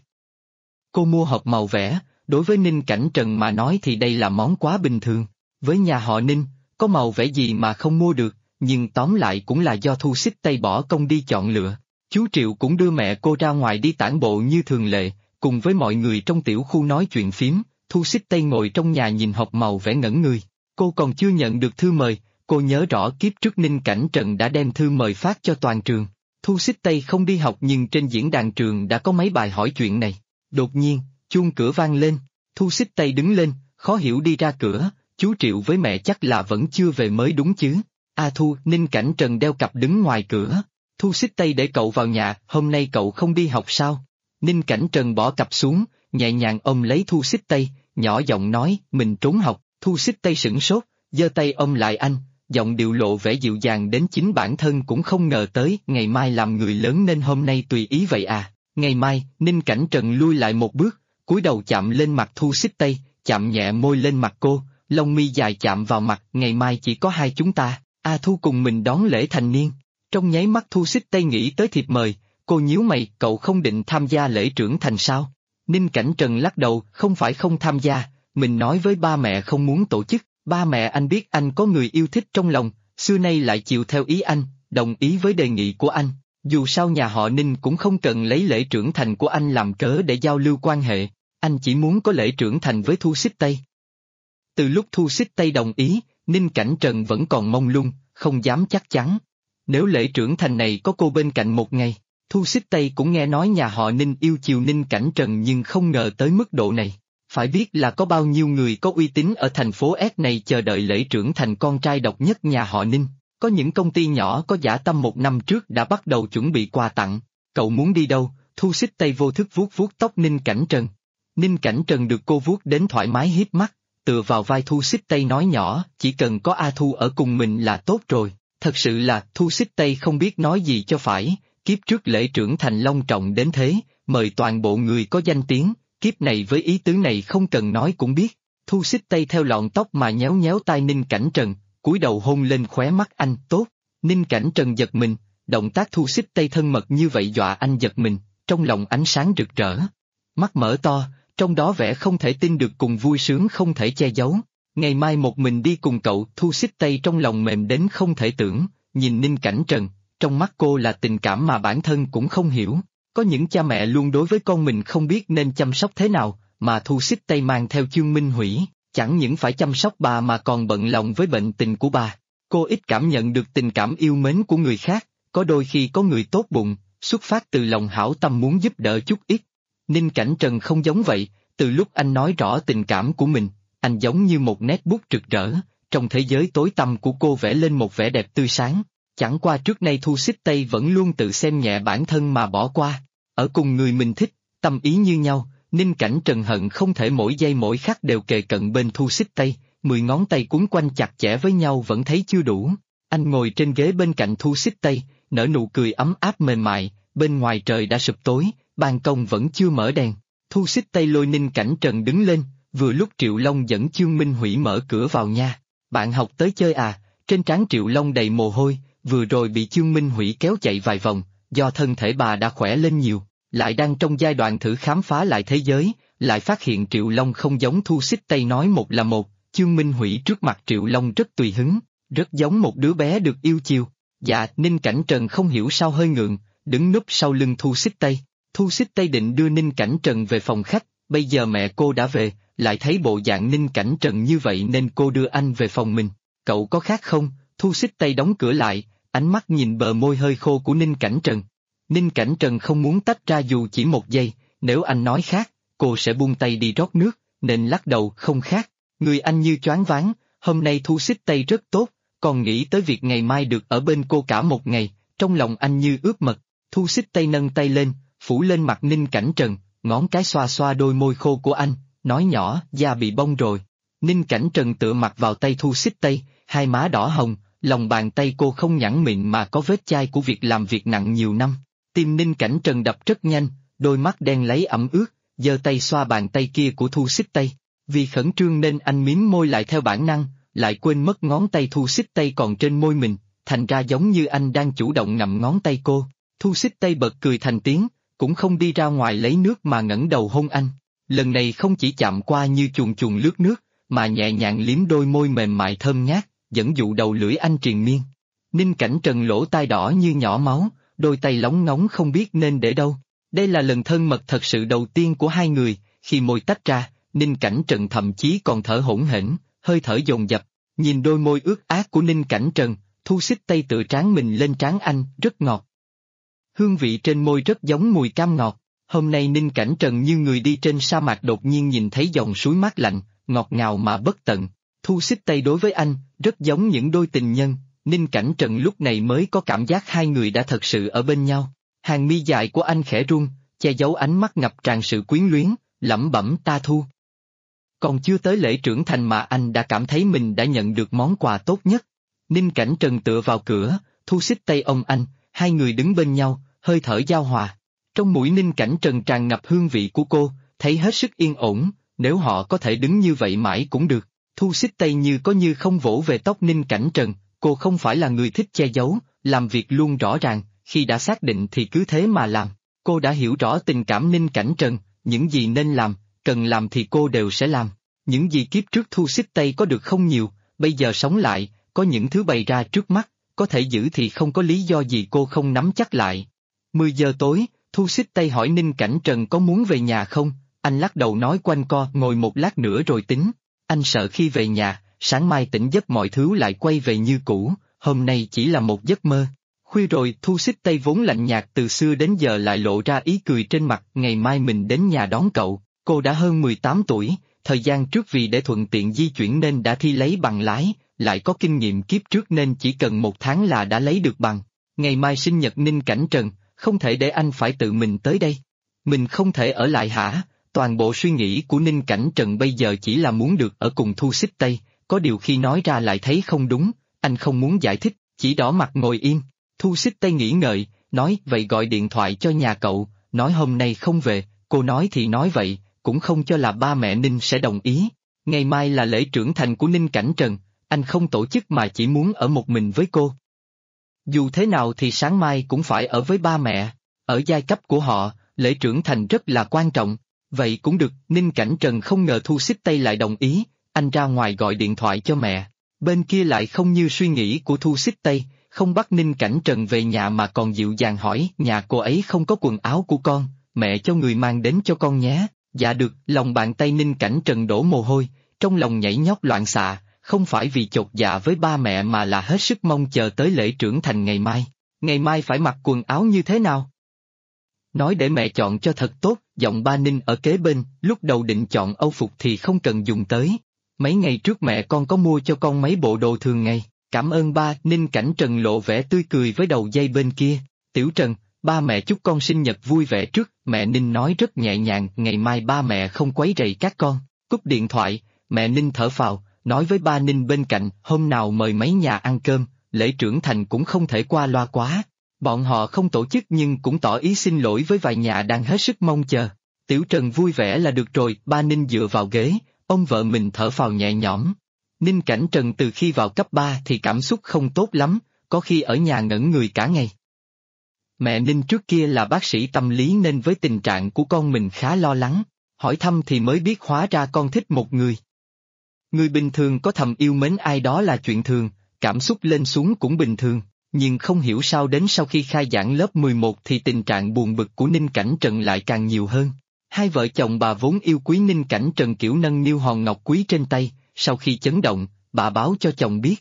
Cô mua hộp màu vẽ, đối với Ninh Cảnh Trần mà nói thì đây là món quá bình thường. Với nhà họ Ninh, có màu vẽ gì mà không mua được, nhưng tóm lại cũng là do Thu Xích Tây bỏ công đi chọn lựa. Chú Triệu cũng đưa mẹ cô ra ngoài đi tản bộ như thường lệ, cùng với mọi người trong tiểu khu nói chuyện phím. Thu Xích Tây ngồi trong nhà nhìn hộp màu vẽ ngẩn người. Cô còn chưa nhận được thư mời, cô nhớ rõ kiếp trước Ninh Cảnh Trần đã đem thư mời phát cho toàn trường. Thu Xích Tây không đi học nhưng trên diễn đàn trường đã có mấy bài hỏi chuyện này. Đột nhiên, chuông cửa vang lên, Thu Xích Tây đứng lên, khó hiểu đi ra cửa, chú Triệu với mẹ chắc là vẫn chưa về mới đúng chứ. A Thu, Ninh Cảnh Trần đeo cặp đứng ngoài cửa. Thu Xích Tây để cậu vào nhà, hôm nay cậu không đi học sao? Ninh Cảnh Trần bỏ cặp xuống, nhẹ nhàng ôm lấy Thu Xích Tây, nhỏ giọng nói, mình trốn học. Thu Xích Tây sửng sốt, giơ tay ôm lại anh, giọng điệu lộ vẻ dịu dàng đến chính bản thân cũng không ngờ tới, ngày mai làm người lớn nên hôm nay tùy ý vậy à. Ngày mai, Ninh Cảnh Trần lui lại một bước, cúi đầu chạm lên mặt Thu Xích Tây, chạm nhẹ môi lên mặt cô, lông mi dài chạm vào mặt, ngày mai chỉ có hai chúng ta, A Thu cùng mình đón lễ thành niên. Trong nháy mắt Thu Xích Tây nghĩ tới thiệp mời, cô nhíu mày, cậu không định tham gia lễ trưởng thành sao? Ninh Cảnh Trần lắc đầu, không phải không tham gia, mình nói với ba mẹ không muốn tổ chức, ba mẹ anh biết anh có người yêu thích trong lòng, xưa nay lại chịu theo ý anh, đồng ý với đề nghị của anh. Dù sao nhà họ Ninh cũng không cần lấy lễ trưởng thành của anh làm cớ để giao lưu quan hệ, anh chỉ muốn có lễ trưởng thành với Thu Xích Tây. Từ lúc Thu Xích Tây đồng ý, Ninh Cảnh Trần vẫn còn mông lung, không dám chắc chắn. Nếu lễ trưởng thành này có cô bên cạnh một ngày, Thu Xích Tây cũng nghe nói nhà họ Ninh yêu chiều Ninh Cảnh Trần nhưng không ngờ tới mức độ này. Phải biết là có bao nhiêu người có uy tín ở thành phố S này chờ đợi lễ trưởng thành con trai độc nhất nhà họ Ninh. Có những công ty nhỏ có dã tâm 1 năm trước đã bắt đầu chuẩn bị quà tặng. Cậu muốn đi đâu? Thu Xích Tây vô thức vuốt vuốt tóc Ninh Cảnh Trần. Ninh Cảnh Trần được cô vuốt đến thoải mái híp mắt, tựa vào vai Thu Xích Tây nói nhỏ, chỉ cần có A Thu ở cùng mình là tốt rồi. Thật sự là Thu Xích Tây không biết nói gì cho phải, kiếp trước lễ trưởng thành long trọng đến thế, mời toàn bộ người có danh tiếng, kiếp này với ý tứ này không cần nói cũng biết. Thu Xích Tây theo lọn tóc mà nhéo nhéo tai Ninh Cảnh Trần, cúi đầu hôn lên khóe mắt anh. Tốt. Ninh Cảnh Trần giật mình, động tác Thu Xích Tây thân mật như vậy dọa anh giật mình, trong lòng ánh sáng rực rỡ. Mắt mở to, trong đó vẻ không thể tin được cùng vui sướng không thể che giấu. Ngày mai một mình đi cùng cậu. Thu Xích Tây trong lòng mềm đến không thể tưởng, nhìn Ninh Cảnh Trần, trong mắt cô là tình cảm mà bản thân cũng không hiểu. Có những cha mẹ luôn đối với con mình không biết nên chăm sóc thế nào, mà Thu Xích Tây mang theo Chương Minh Hủy, chẳng những phải chăm sóc bà mà còn bận lòng với bệnh tình của bà. Cô ít cảm nhận được tình cảm yêu mến của người khác, có đôi khi có người tốt bụng, xuất phát từ lòng hảo tâm muốn giúp đỡ chút ít. Ninh Cảnh Trần không giống vậy, từ lúc anh nói rõ tình cảm của mình, anh giống như một nét bút rực rỡ, trong thế giới tối tăm của cô vẽ lên một vẻ đẹp tươi sáng. Chẳng qua trước nay Thu Xích Tây vẫn luôn tự xem nhẹ bản thân mà bỏ qua. Ở cùng người mình thích, tâm ý như nhau, Ninh Cảnh Trần hận không thể mỗi giây mỗi khắc đều kề cận bên Thu Xích Tây, 10 ngón tay quấn quanh chặt chẽ với nhau vẫn thấy chưa đủ. Anh ngồi trên ghế bên cạnh Thu Xích Tây, nở nụ cười ấm áp mềm mại, bên ngoài trời đã sụp tối, ban công vẫn chưa mở đèn. Thu Xích Tây lôi Ninh Cảnh Trần đứng lên, vừa lúc Triệu Long dẫn Chương Minh Hủy mở cửa vào nha. Bạn học tới chơi à? Trên trán Triệu Long đầy mồ hôi, vừa rồi bị Chương Minh Hủy kéo chạy vài vòng, do thân thể bà đã khỏe lên nhiều, lại đang trong giai đoạn thử khám phá lại thế giới, lại phát hiện Triệu Long không giống Thu Xích Tây nói một là một. Chương Minh Hủy trước mặt Triệu Long rất tùy hứng, rất giống một đứa bé được yêu chiều. Dạ, Ninh Cảnh Trần không hiểu sao hơi ngượng, đứng núp sau lưng Thu Xích Tây. Thu Xích Tây định đưa Ninh Cảnh Trần về phòng khách, bây giờ mẹ cô đã về, lại thấy bộ dạng Ninh Cảnh Trần như vậy nên cô đưa anh về phòng mình. Cậu có khác không? Thu Xích Tây đóng cửa lại, ánh mắt nhìn bờ môi hơi khô của Ninh Cảnh Trần. Ninh Cảnh Trần không muốn tách ra dù chỉ một giây, nếu anh nói khác, cô sẽ buông tay đi rót nước, nên lắc đầu không khác. Người anh như choáng váng, hôm nay Thu Xích Tây rất tốt, còn nghĩ tới việc ngày mai được ở bên cô cả một ngày, trong lòng anh như ướt mật. Thu Xích Tây nâng tay lên, phủ lên mặt Ninh Cảnh Trần, ngón cái xoa xoa đôi môi khô của anh, nói nhỏ, da bị bong rồi. Ninh Cảnh Trần tựa mặt vào tay Thu Xích Tây, hai má đỏ hồng, lòng bàn tay cô không nhẵn mịn mà có vết chai của việc làm việc nặng nhiều năm. Tim Ninh Cảnh Trần đập rất nhanh, đôi mắt đen lấy ẩm ướt, giơ tay xoa bàn tay kia của Thu Xích Tây. Vì khẩn trương nên anh miếm môi lại theo bản năng, lại quên mất ngón tay Thu Xích Tây còn trên môi mình, thành ra giống như anh đang chủ động ngậm ngón tay cô. Thu Xích Tây bật cười thành tiếng, cũng không đi ra ngoài lấy nước mà ngẩng đầu hôn anh. Lần này không chỉ chạm qua như chuồn chuồn lướt nước, mà nhẹ nhàng liếm đôi môi mềm mại thơm ngát, dẫn dụ đầu lưỡi anh triền miên. Ninh Cảnh Trần lỗ tai đỏ như nhỏ máu, đôi tay lóng ngóng không biết nên để đâu. Đây là lần thân mật thật sự đầu tiên của hai người, khi môi tách ra, Ninh Cảnh Trần thậm chí còn thở hổn hển, hơi thở dồn dập. Nhìn đôi môi ướt át của Ninh Cảnh Trần, Thu Xích Tây tựa trán mình lên trán anh, rất ngọt. Hương vị trên môi rất giống mùi cam ngọt. Hôm nay Ninh Cảnh Trần như người đi trên sa mạc đột nhiên nhìn thấy dòng suối mát lạnh, ngọt ngào mà bất tận. Thu Xích Tây đối với anh, rất giống những đôi tình nhân. Ninh Cảnh Trần lúc này mới có cảm giác hai người đã thật sự ở bên nhau. Hàng mi dài của anh khẽ run, che giấu ánh mắt ngập tràn sự quyến luyến, lẩm bẩm ta Thu. Còn chưa tới lễ trưởng thành mà anh đã cảm thấy mình đã nhận được món quà tốt nhất. Ninh Cảnh Trần tựa vào cửa, Thu Xích Tây ôm anh, hai người đứng bên nhau, hơi thở giao hòa. Trong mũi Ninh Cảnh Trần tràn ngập hương vị của cô, thấy hết sức yên ổn, nếu họ có thể đứng như vậy mãi cũng được. Thu Xích Tây như có như không vỗ về tóc Ninh Cảnh Trần, cô không phải là người thích che giấu, làm việc luôn rõ ràng, khi đã xác định thì cứ thế mà làm. Cô đã hiểu rõ tình cảm Ninh Cảnh Trần, những gì nên làm, cần làm thì cô đều sẽ làm. Những gì kiếp trước Thu Xích Tây có được không nhiều, bây giờ sống lại, có những thứ bày ra trước mắt, có thể giữ thì không có lý do gì cô không nắm chắc lại. 10 giờ tối, Thu Xích Tây hỏi Ninh Cảnh Trần có muốn về nhà không, anh lắc đầu nói quanh co ngồi một lát nữa rồi tính. Anh sợ khi về nhà, sáng mai tỉnh giấc mọi thứ lại quay về như cũ, hôm nay chỉ là một giấc mơ. Khuya rồi Thu Xích Tây vốn lạnh nhạt từ xưa đến giờ lại lộ ra ý cười trên mặt, ngày mai mình đến nhà đón cậu. Cô đã hơn 18 tuổi, thời gian trước vì để thuận tiện di chuyển nên đã thi lấy bằng lái, lại có kinh nghiệm kiếp trước nên chỉ cần 1 tháng là đã lấy được bằng. Ngày mai sinh nhật Ninh Cảnh Trần, không thể để anh phải tự mình tới đây. Mình không thể ở lại hả? Toàn bộ suy nghĩ của Ninh Cảnh Trần bây giờ chỉ là muốn được ở cùng Thu Xích Tây, có điều khi nói ra lại thấy không đúng, anh không muốn giải thích, chỉ đỏ mặt ngồi im. Thu Xích Tây nghĩ ngợi, nói vậy gọi điện thoại cho nhà cậu, nói hôm nay không về, cô nói thì nói vậy, cũng không cho là ba mẹ Ninh sẽ đồng ý. Ngày mai là lễ trưởng thành của Ninh Cảnh Trần, anh không tổ chức mà chỉ muốn ở một mình với cô. Dù thế nào thì sáng mai cũng phải ở với ba mẹ, ở giai cấp của họ, lễ trưởng thành rất là quan trọng. Vậy cũng được, Ninh Cảnh Trần không ngờ Thu Xích Tây lại đồng ý, anh ra ngoài gọi điện thoại cho mẹ. Bên kia lại không như suy nghĩ của Thu Xích Tây, không bắt Ninh Cảnh Trần về nhà mà còn dịu dàng hỏi nhà cô ấy không có quần áo của con, mẹ cho người mang đến cho con nhé. Dạ được, lòng bàn tay Ninh Cảnh Trần đổ mồ hôi, trong lòng nhảy nhót loạn xạ, không phải vì chột dạ với ba mẹ mà là hết sức mong chờ tới lễ trưởng thành ngày mai. Ngày mai phải mặc quần áo như thế nào? Nói để mẹ chọn cho thật tốt, giọng ba Ninh ở kế bên, lúc đầu định chọn âu phục thì không cần dùng tới. Mấy ngày trước mẹ con có mua cho con mấy bộ đồ thường ngày, cảm ơn ba. Ninh Cảnh Trần lộ vẻ tươi cười với đầu dây bên kia. Tiểu Trần, ba mẹ chúc con sinh nhật vui vẻ trước, mẹ Ninh nói rất nhẹ nhàng, ngày mai ba mẹ không quấy rầy các con. Cúp điện thoại, mẹ Ninh thở phào, nói với ba Ninh bên cạnh, hôm nào mời mấy nhà ăn cơm, lễ trưởng thành cũng không thể qua loa quá. Bọn họ không tổ chức nhưng cũng tỏ ý xin lỗi với vài nhà đang hết sức mong chờ. Tiểu Trần vui vẻ là được rồi, ba Ninh dựa vào ghế, ông vợ mình thở phào nhẹ nhõm. Ninh Cảnh Trần từ khi vào cấp 3 thì cảm xúc không tốt lắm, có khi ở nhà ngẩn người cả ngày. Mẹ Ninh trước kia là bác sĩ tâm lý nên với tình trạng của con mình khá lo lắng, hỏi thăm thì mới biết hóa ra con thích một người. Người bình thường có thầm yêu mến ai đó là chuyện thường, cảm xúc lên xuống cũng bình thường, nhưng không hiểu sao đến sau khi khai giảng lớp 11 thì tình trạng buồn bực của Ninh Cảnh Trần lại càng nhiều hơn. Hai vợ chồng bà vốn yêu quý Ninh Cảnh Trần kiểu nâng niu hòn ngọc quý trên tay, sau khi chấn động, bà báo cho chồng biết.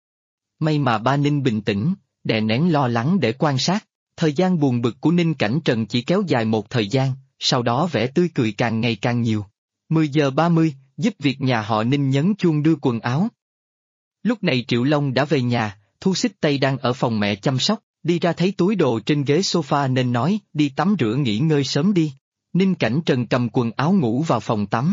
May mà ba Ninh bình tĩnh, đè nén lo lắng để quan sát, thời gian buồn bực của Ninh Cảnh Trần chỉ kéo dài một thời gian, sau đó vẻ tươi cười càng ngày càng nhiều. 10 giờ 30, giúp việc nhà họ Ninh nhấn chuông đưa quần áo. Lúc này Triệu Long đã về nhà, Thu Xích Tây đang ở phòng mẹ chăm sóc, đi ra thấy túi đồ trên ghế sofa nên nói, đi tắm rửa nghỉ ngơi sớm đi. Ninh Cảnh Trần cầm quần áo ngủ vào phòng tắm.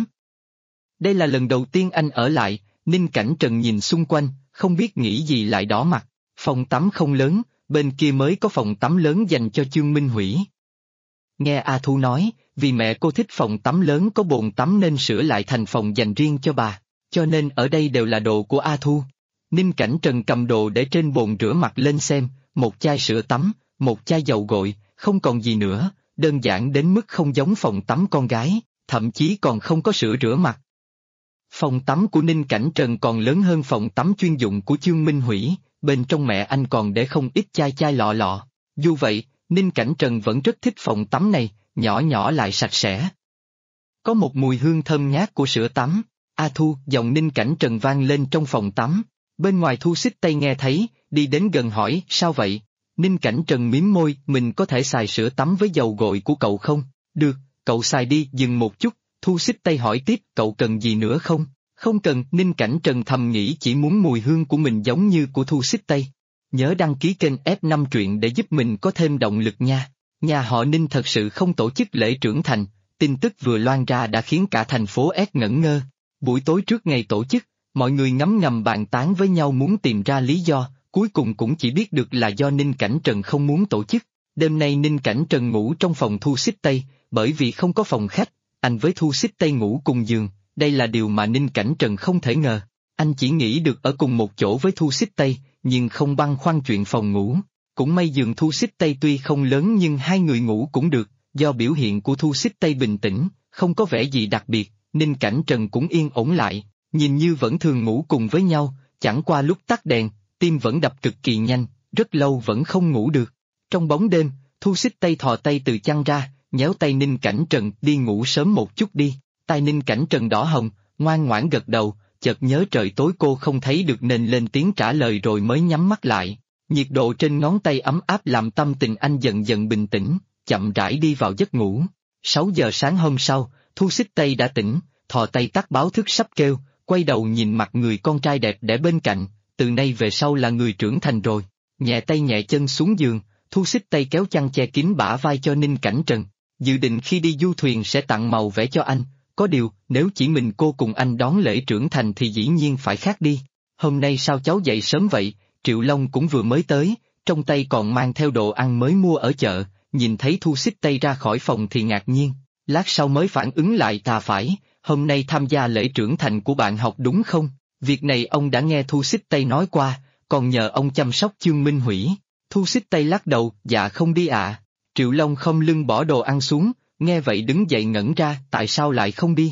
Đây là lần đầu tiên anh ở lại, Ninh Cảnh Trần nhìn xung quanh, không biết nghĩ gì lại đỏ mặt. Phòng tắm không lớn, bên kia mới có phòng tắm lớn dành cho Chương Minh Hủy. Nghe A Thu nói, vì mẹ cô thích phòng tắm lớn có bồn tắm nên sửa lại thành phòng dành riêng cho bà, cho nên ở đây đều là đồ của A Thu. Ninh Cảnh Trần cầm đồ để trên bồn rửa mặt lên xem, một chai sữa tắm, một chai dầu gội, không còn gì nữa, đơn giản đến mức không giống phòng tắm con gái, thậm chí còn không có sữa rửa mặt. Phòng tắm của Ninh Cảnh Trần còn lớn hơn phòng tắm chuyên dụng của Chương Minh Hủy, bên trong mẹ anh còn để không ít chai chai lọ lọ. Dù vậy, Ninh Cảnh Trần vẫn rất thích phòng tắm này, nhỏ nhỏ lại sạch sẽ. Có một mùi hương thơm ngát của sữa tắm. A Thu, giọng Ninh Cảnh Trần vang lên trong phòng tắm. Bên ngoài Thu Xích Tây nghe thấy, đi đến gần hỏi, sao vậy? Ninh Cảnh Trần mím môi, mình có thể xài sữa tắm với dầu gội của cậu không? Được, cậu xài đi, dừng một chút, Thu Xích Tây hỏi tiếp, cậu cần gì nữa không? Không cần, Ninh Cảnh Trần thầm nghĩ chỉ muốn mùi hương của mình giống như của Thu Xích Tây. Nhớ đăng ký kênh F5 truyện để giúp mình có thêm động lực nha. Nhà họ Ninh thật sự không tổ chức lễ trưởng thành, tin tức vừa loan ra đã khiến cả thành phố S ngẩn ngơ. Buổi tối trước ngày tổ chức, mọi người ngấm ngầm bàn tán với nhau muốn tìm ra lý do, cuối cùng cũng chỉ biết được là do Ninh Cảnh Trần không muốn tổ chức. Đêm nay Ninh Cảnh Trần ngủ trong phòng Thu Xích Tây, bởi vì không có phòng khách, anh với Thu Xích Tây ngủ cùng giường, đây là điều mà Ninh Cảnh Trần không thể ngờ. Anh chỉ nghĩ được ở cùng một chỗ với Thu Xích Tây, nhưng không băn khoăn chuyện phòng ngủ. Cũng may giường Thu Xích Tây tuy không lớn nhưng hai người ngủ cũng được, do biểu hiện của Thu Xích Tây bình tĩnh, không có vẻ gì đặc biệt, Ninh Cảnh Trần cũng yên ổn lại, nhìn như vẫn thường ngủ cùng với nhau, chẳng qua lúc tắt đèn, tim vẫn đập cực kỳ nhanh, rất lâu vẫn không ngủ được. Trong bóng đêm, Thu Xích Tây thò tay từ chăn ra, nhéo tay Ninh Cảnh Trần, đi ngủ sớm một chút đi. Tai Ninh Cảnh Trần đỏ hồng, ngoan ngoãn gật đầu, chợt nhớ trời tối cô không thấy được nên lên tiếng trả lời rồi mới nhắm mắt lại. Nhiệt độ trên ngón tay ấm áp làm tâm tình anh dần dần bình tĩnh, chậm rãi đi vào giấc ngủ. 6 giờ sáng hôm sau, Thu Xích Tây đã tỉnh, thò tay tắt báo thức sắp kêu, quay đầu nhìn mặt người con trai đẹp đẽ bên cạnh, từ nay về sau là người trưởng thành rồi. Nhẹ tay nhẹ chân xuống giường, Thu Xích Tây kéo chăn che kín bả vai cho Ninh Cảnh Trần, dự định khi đi du thuyền sẽ tặng màu vẽ cho anh, có điều, nếu chỉ mình cô cùng anh đón lễ trưởng thành thì dĩ nhiên phải khác đi. Hôm nay sao cháu dậy sớm vậy? Triệu Long cũng vừa mới tới, trong tay còn mang theo đồ ăn mới mua ở chợ, nhìn thấy Thu Xích Tây ra khỏi phòng thì ngạc nhiên, lát sau mới phản ứng lại phải, hôm nay tham gia lễ trưởng thành của bạn học đúng không? Việc này ông đã nghe Thu Xích Tây nói qua, còn nhờ ông chăm sóc Chương Minh Hủy. Thu Xích Tây lắc đầu, dạ không đi ạ. Triệu Long khom lưng bỏ đồ ăn xuống, nghe vậy đứng dậy ngẩn ra, tại sao lại không đi?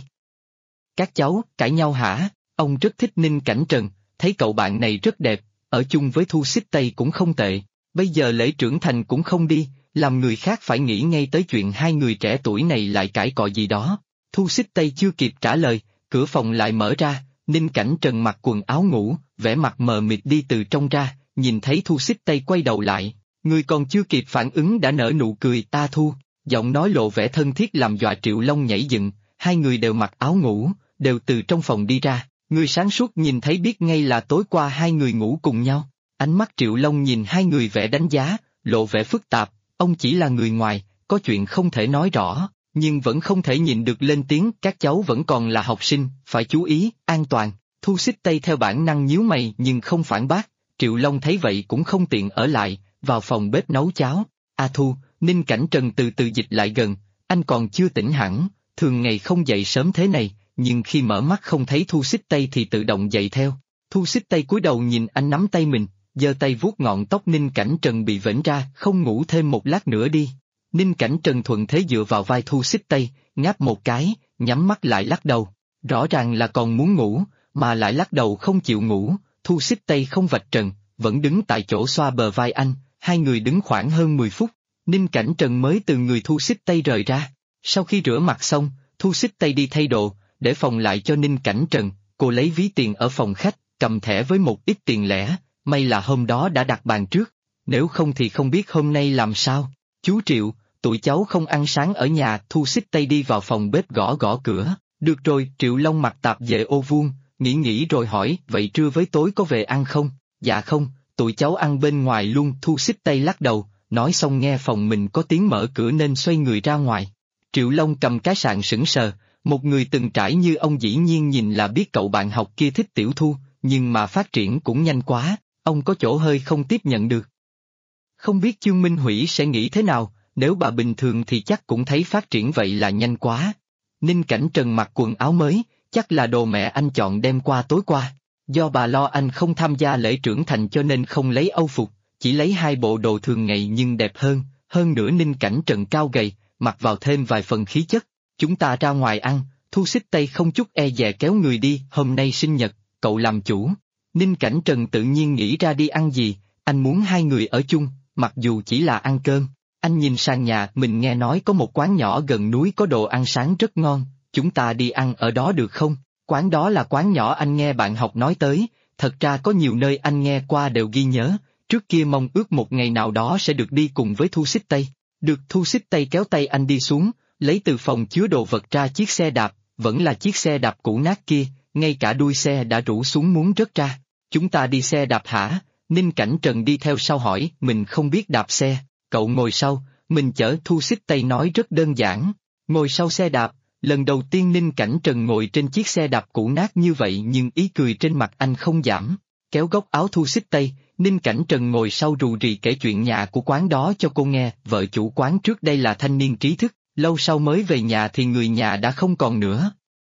Các cháu, cãi nhau hả? Ông rất thích Ninh Cảnh Trần, thấy cậu bạn này rất đẹp, ở chung với Thu Xích Tây cũng không tệ, bây giờ lễ trưởng thành cũng không đi, làm người khác phải nghĩ ngay tới chuyện hai người trẻ tuổi này lại cãi cọ gì đó. Thu Xích Tây chưa kịp trả lời, cửa phòng lại mở ra, Ninh Cảnh Trần mặc quần áo ngủ, vẻ mặt mờ mịt đi từ trong ra, nhìn thấy Thu Xích Tây quay đầu lại, người còn chưa kịp phản ứng đã nở nụ cười, ta Thu, giọng nói lộ vẻ thân thiết làm dọa Triệu Long nhảy dựng, hai người đều mặc áo ngủ, đều từ trong phòng đi ra, người sáng suốt nhìn thấy biết ngay là tối qua hai người ngủ cùng nhau. Ánh mắt Triệu Long nhìn hai người vẻ đánh giá, lộ vẻ phức tạp, ông chỉ là người ngoài, có chuyện không thể nói rõ, nhưng vẫn không thể nhịn được lên tiếng, các cháu vẫn còn là học sinh, phải chú ý, an toàn. Thu Xích Tây theo bản năng nhíu mày nhưng không phản bác, Triệu Long thấy vậy cũng không tiện ở lại, vào phòng bếp nấu cháo. A Thu, Ninh Cảnh Trần từ từ dịch lại gần, anh còn chưa tỉnh hẳn, thường ngày không dậy sớm thế này, nhưng khi mở mắt không thấy Thu Xích Tây thì tự động dậy theo. Thu Xích Tây cúi đầu nhìn anh nắm tay mình, giơ tay vuốt ngọn tóc Ninh Cảnh Trần bị vểnh ra, không ngủ thêm một lát nữa đi. Ninh Cảnh Trần thuận thế dựa vào vai Thu Xích Tây, ngáp một cái, nhắm mắt lại lắc đầu, rõ ràng là còn muốn ngủ, mà lại lắc đầu không chịu ngủ. Thu Xích Tây không vạch trần, vẫn đứng tại chỗ xoa bờ vai anh, hai người đứng khoảng hơn 10 phút, Ninh Cảnh Trần mới từ người Thu Xích Tây rời ra. Sau khi rửa mặt xong, Thu Xích Tây đi thay đồ, để phòng lại cho Ninh Cảnh Trần, cô lấy ví tiền ở phòng khách, cầm thẻ với một ít tiền lẻ, may là hôm đó đã đặt bàn trước, nếu không thì không biết hôm nay làm sao. Chú Triệu, tụi cháu không ăn sáng ở nhà. Thu Xích Tây đi vào phòng bếp gõ gõ cửa, được rồi. Triệu Long mặt tạp dề ô vuông, nghĩ rồi hỏi, vậy trưa với tối có về ăn không? Dạ không, tụi cháu ăn bên ngoài luôn. Thu Xích Tây lắc đầu, nói xong nghe phòng mình có tiếng mở cửa nên xoay người ra ngoài. Triệu Long cầm cái sạn sững sờ, một người từng trải như ông dĩ nhiên nhìn là biết cậu bạn học kia thích Tiểu Thu, nhưng mà phát triển cũng nhanh quá, ông có chỗ hơi không tiếp nhận được. Không biết Chương Minh Hủy sẽ nghĩ thế nào, nếu bà bình thường thì chắc cũng thấy phát triển vậy là nhanh quá. Ninh Cảnh Trần mặc quần áo mới, chắc là đồ mẹ anh chọn đem qua tối qua. Do bà lo anh không tham gia lễ trưởng thành cho nên không lấy âu phục, chỉ lấy hai bộ đồ thường ngày nhưng đẹp hơn nữa Ninh Cảnh Trần cao gầy, mặc vào thêm vài phần khí chất. Chúng ta ra ngoài ăn. Thu Xích Tây không chút e dè kéo người đi, hôm nay sinh nhật, cậu làm chủ. Ninh Cảnh Trần tự nhiên nghĩ ra đi ăn gì, anh muốn hai người ở chung, mặc dù chỉ là ăn cơm. Anh nhìn sang nhà, mình nghe nói có một quán nhỏ gần núi có đồ ăn sáng rất ngon, chúng ta đi ăn ở đó được không? Quán đó là quán nhỏ anh nghe bạn học nói tới, thật ra có nhiều nơi anh nghe qua đều ghi nhớ, trước kia mong ước một ngày nào đó sẽ được đi cùng với Thu Xích Tây. Được. Thu Xích Tây kéo tay anh đi xuống, lấy từ phòng chứa đồ vật ra chiếc xe đạp, vẫn là chiếc xe đạp cũ nát kia, ngay cả đuôi xe đã rũ xuống muốn rớt ra. Chúng ta đi xe đạp hả? Ninh Cảnh Trần đi theo sau hỏi, mình không biết đạp xe, cậu ngồi sau, mình chở. Thu Xích Tây nói rất đơn giản, ngồi sau xe đạp. Lần đầu tiên Ninh Cảnh Trần ngồi trên chiếc xe đạp cũ nát như vậy nhưng ý cười trên mặt anh không giảm, kéo góc áo Thu Xích Tây, Ninh Cảnh Trần ngồi sau rù rì kể chuyện nhà của quán đó cho cô nghe, vợ chủ quán trước đây là thanh niên trí thức, lâu sau mới về nhà thì người nhà đã không còn nữa.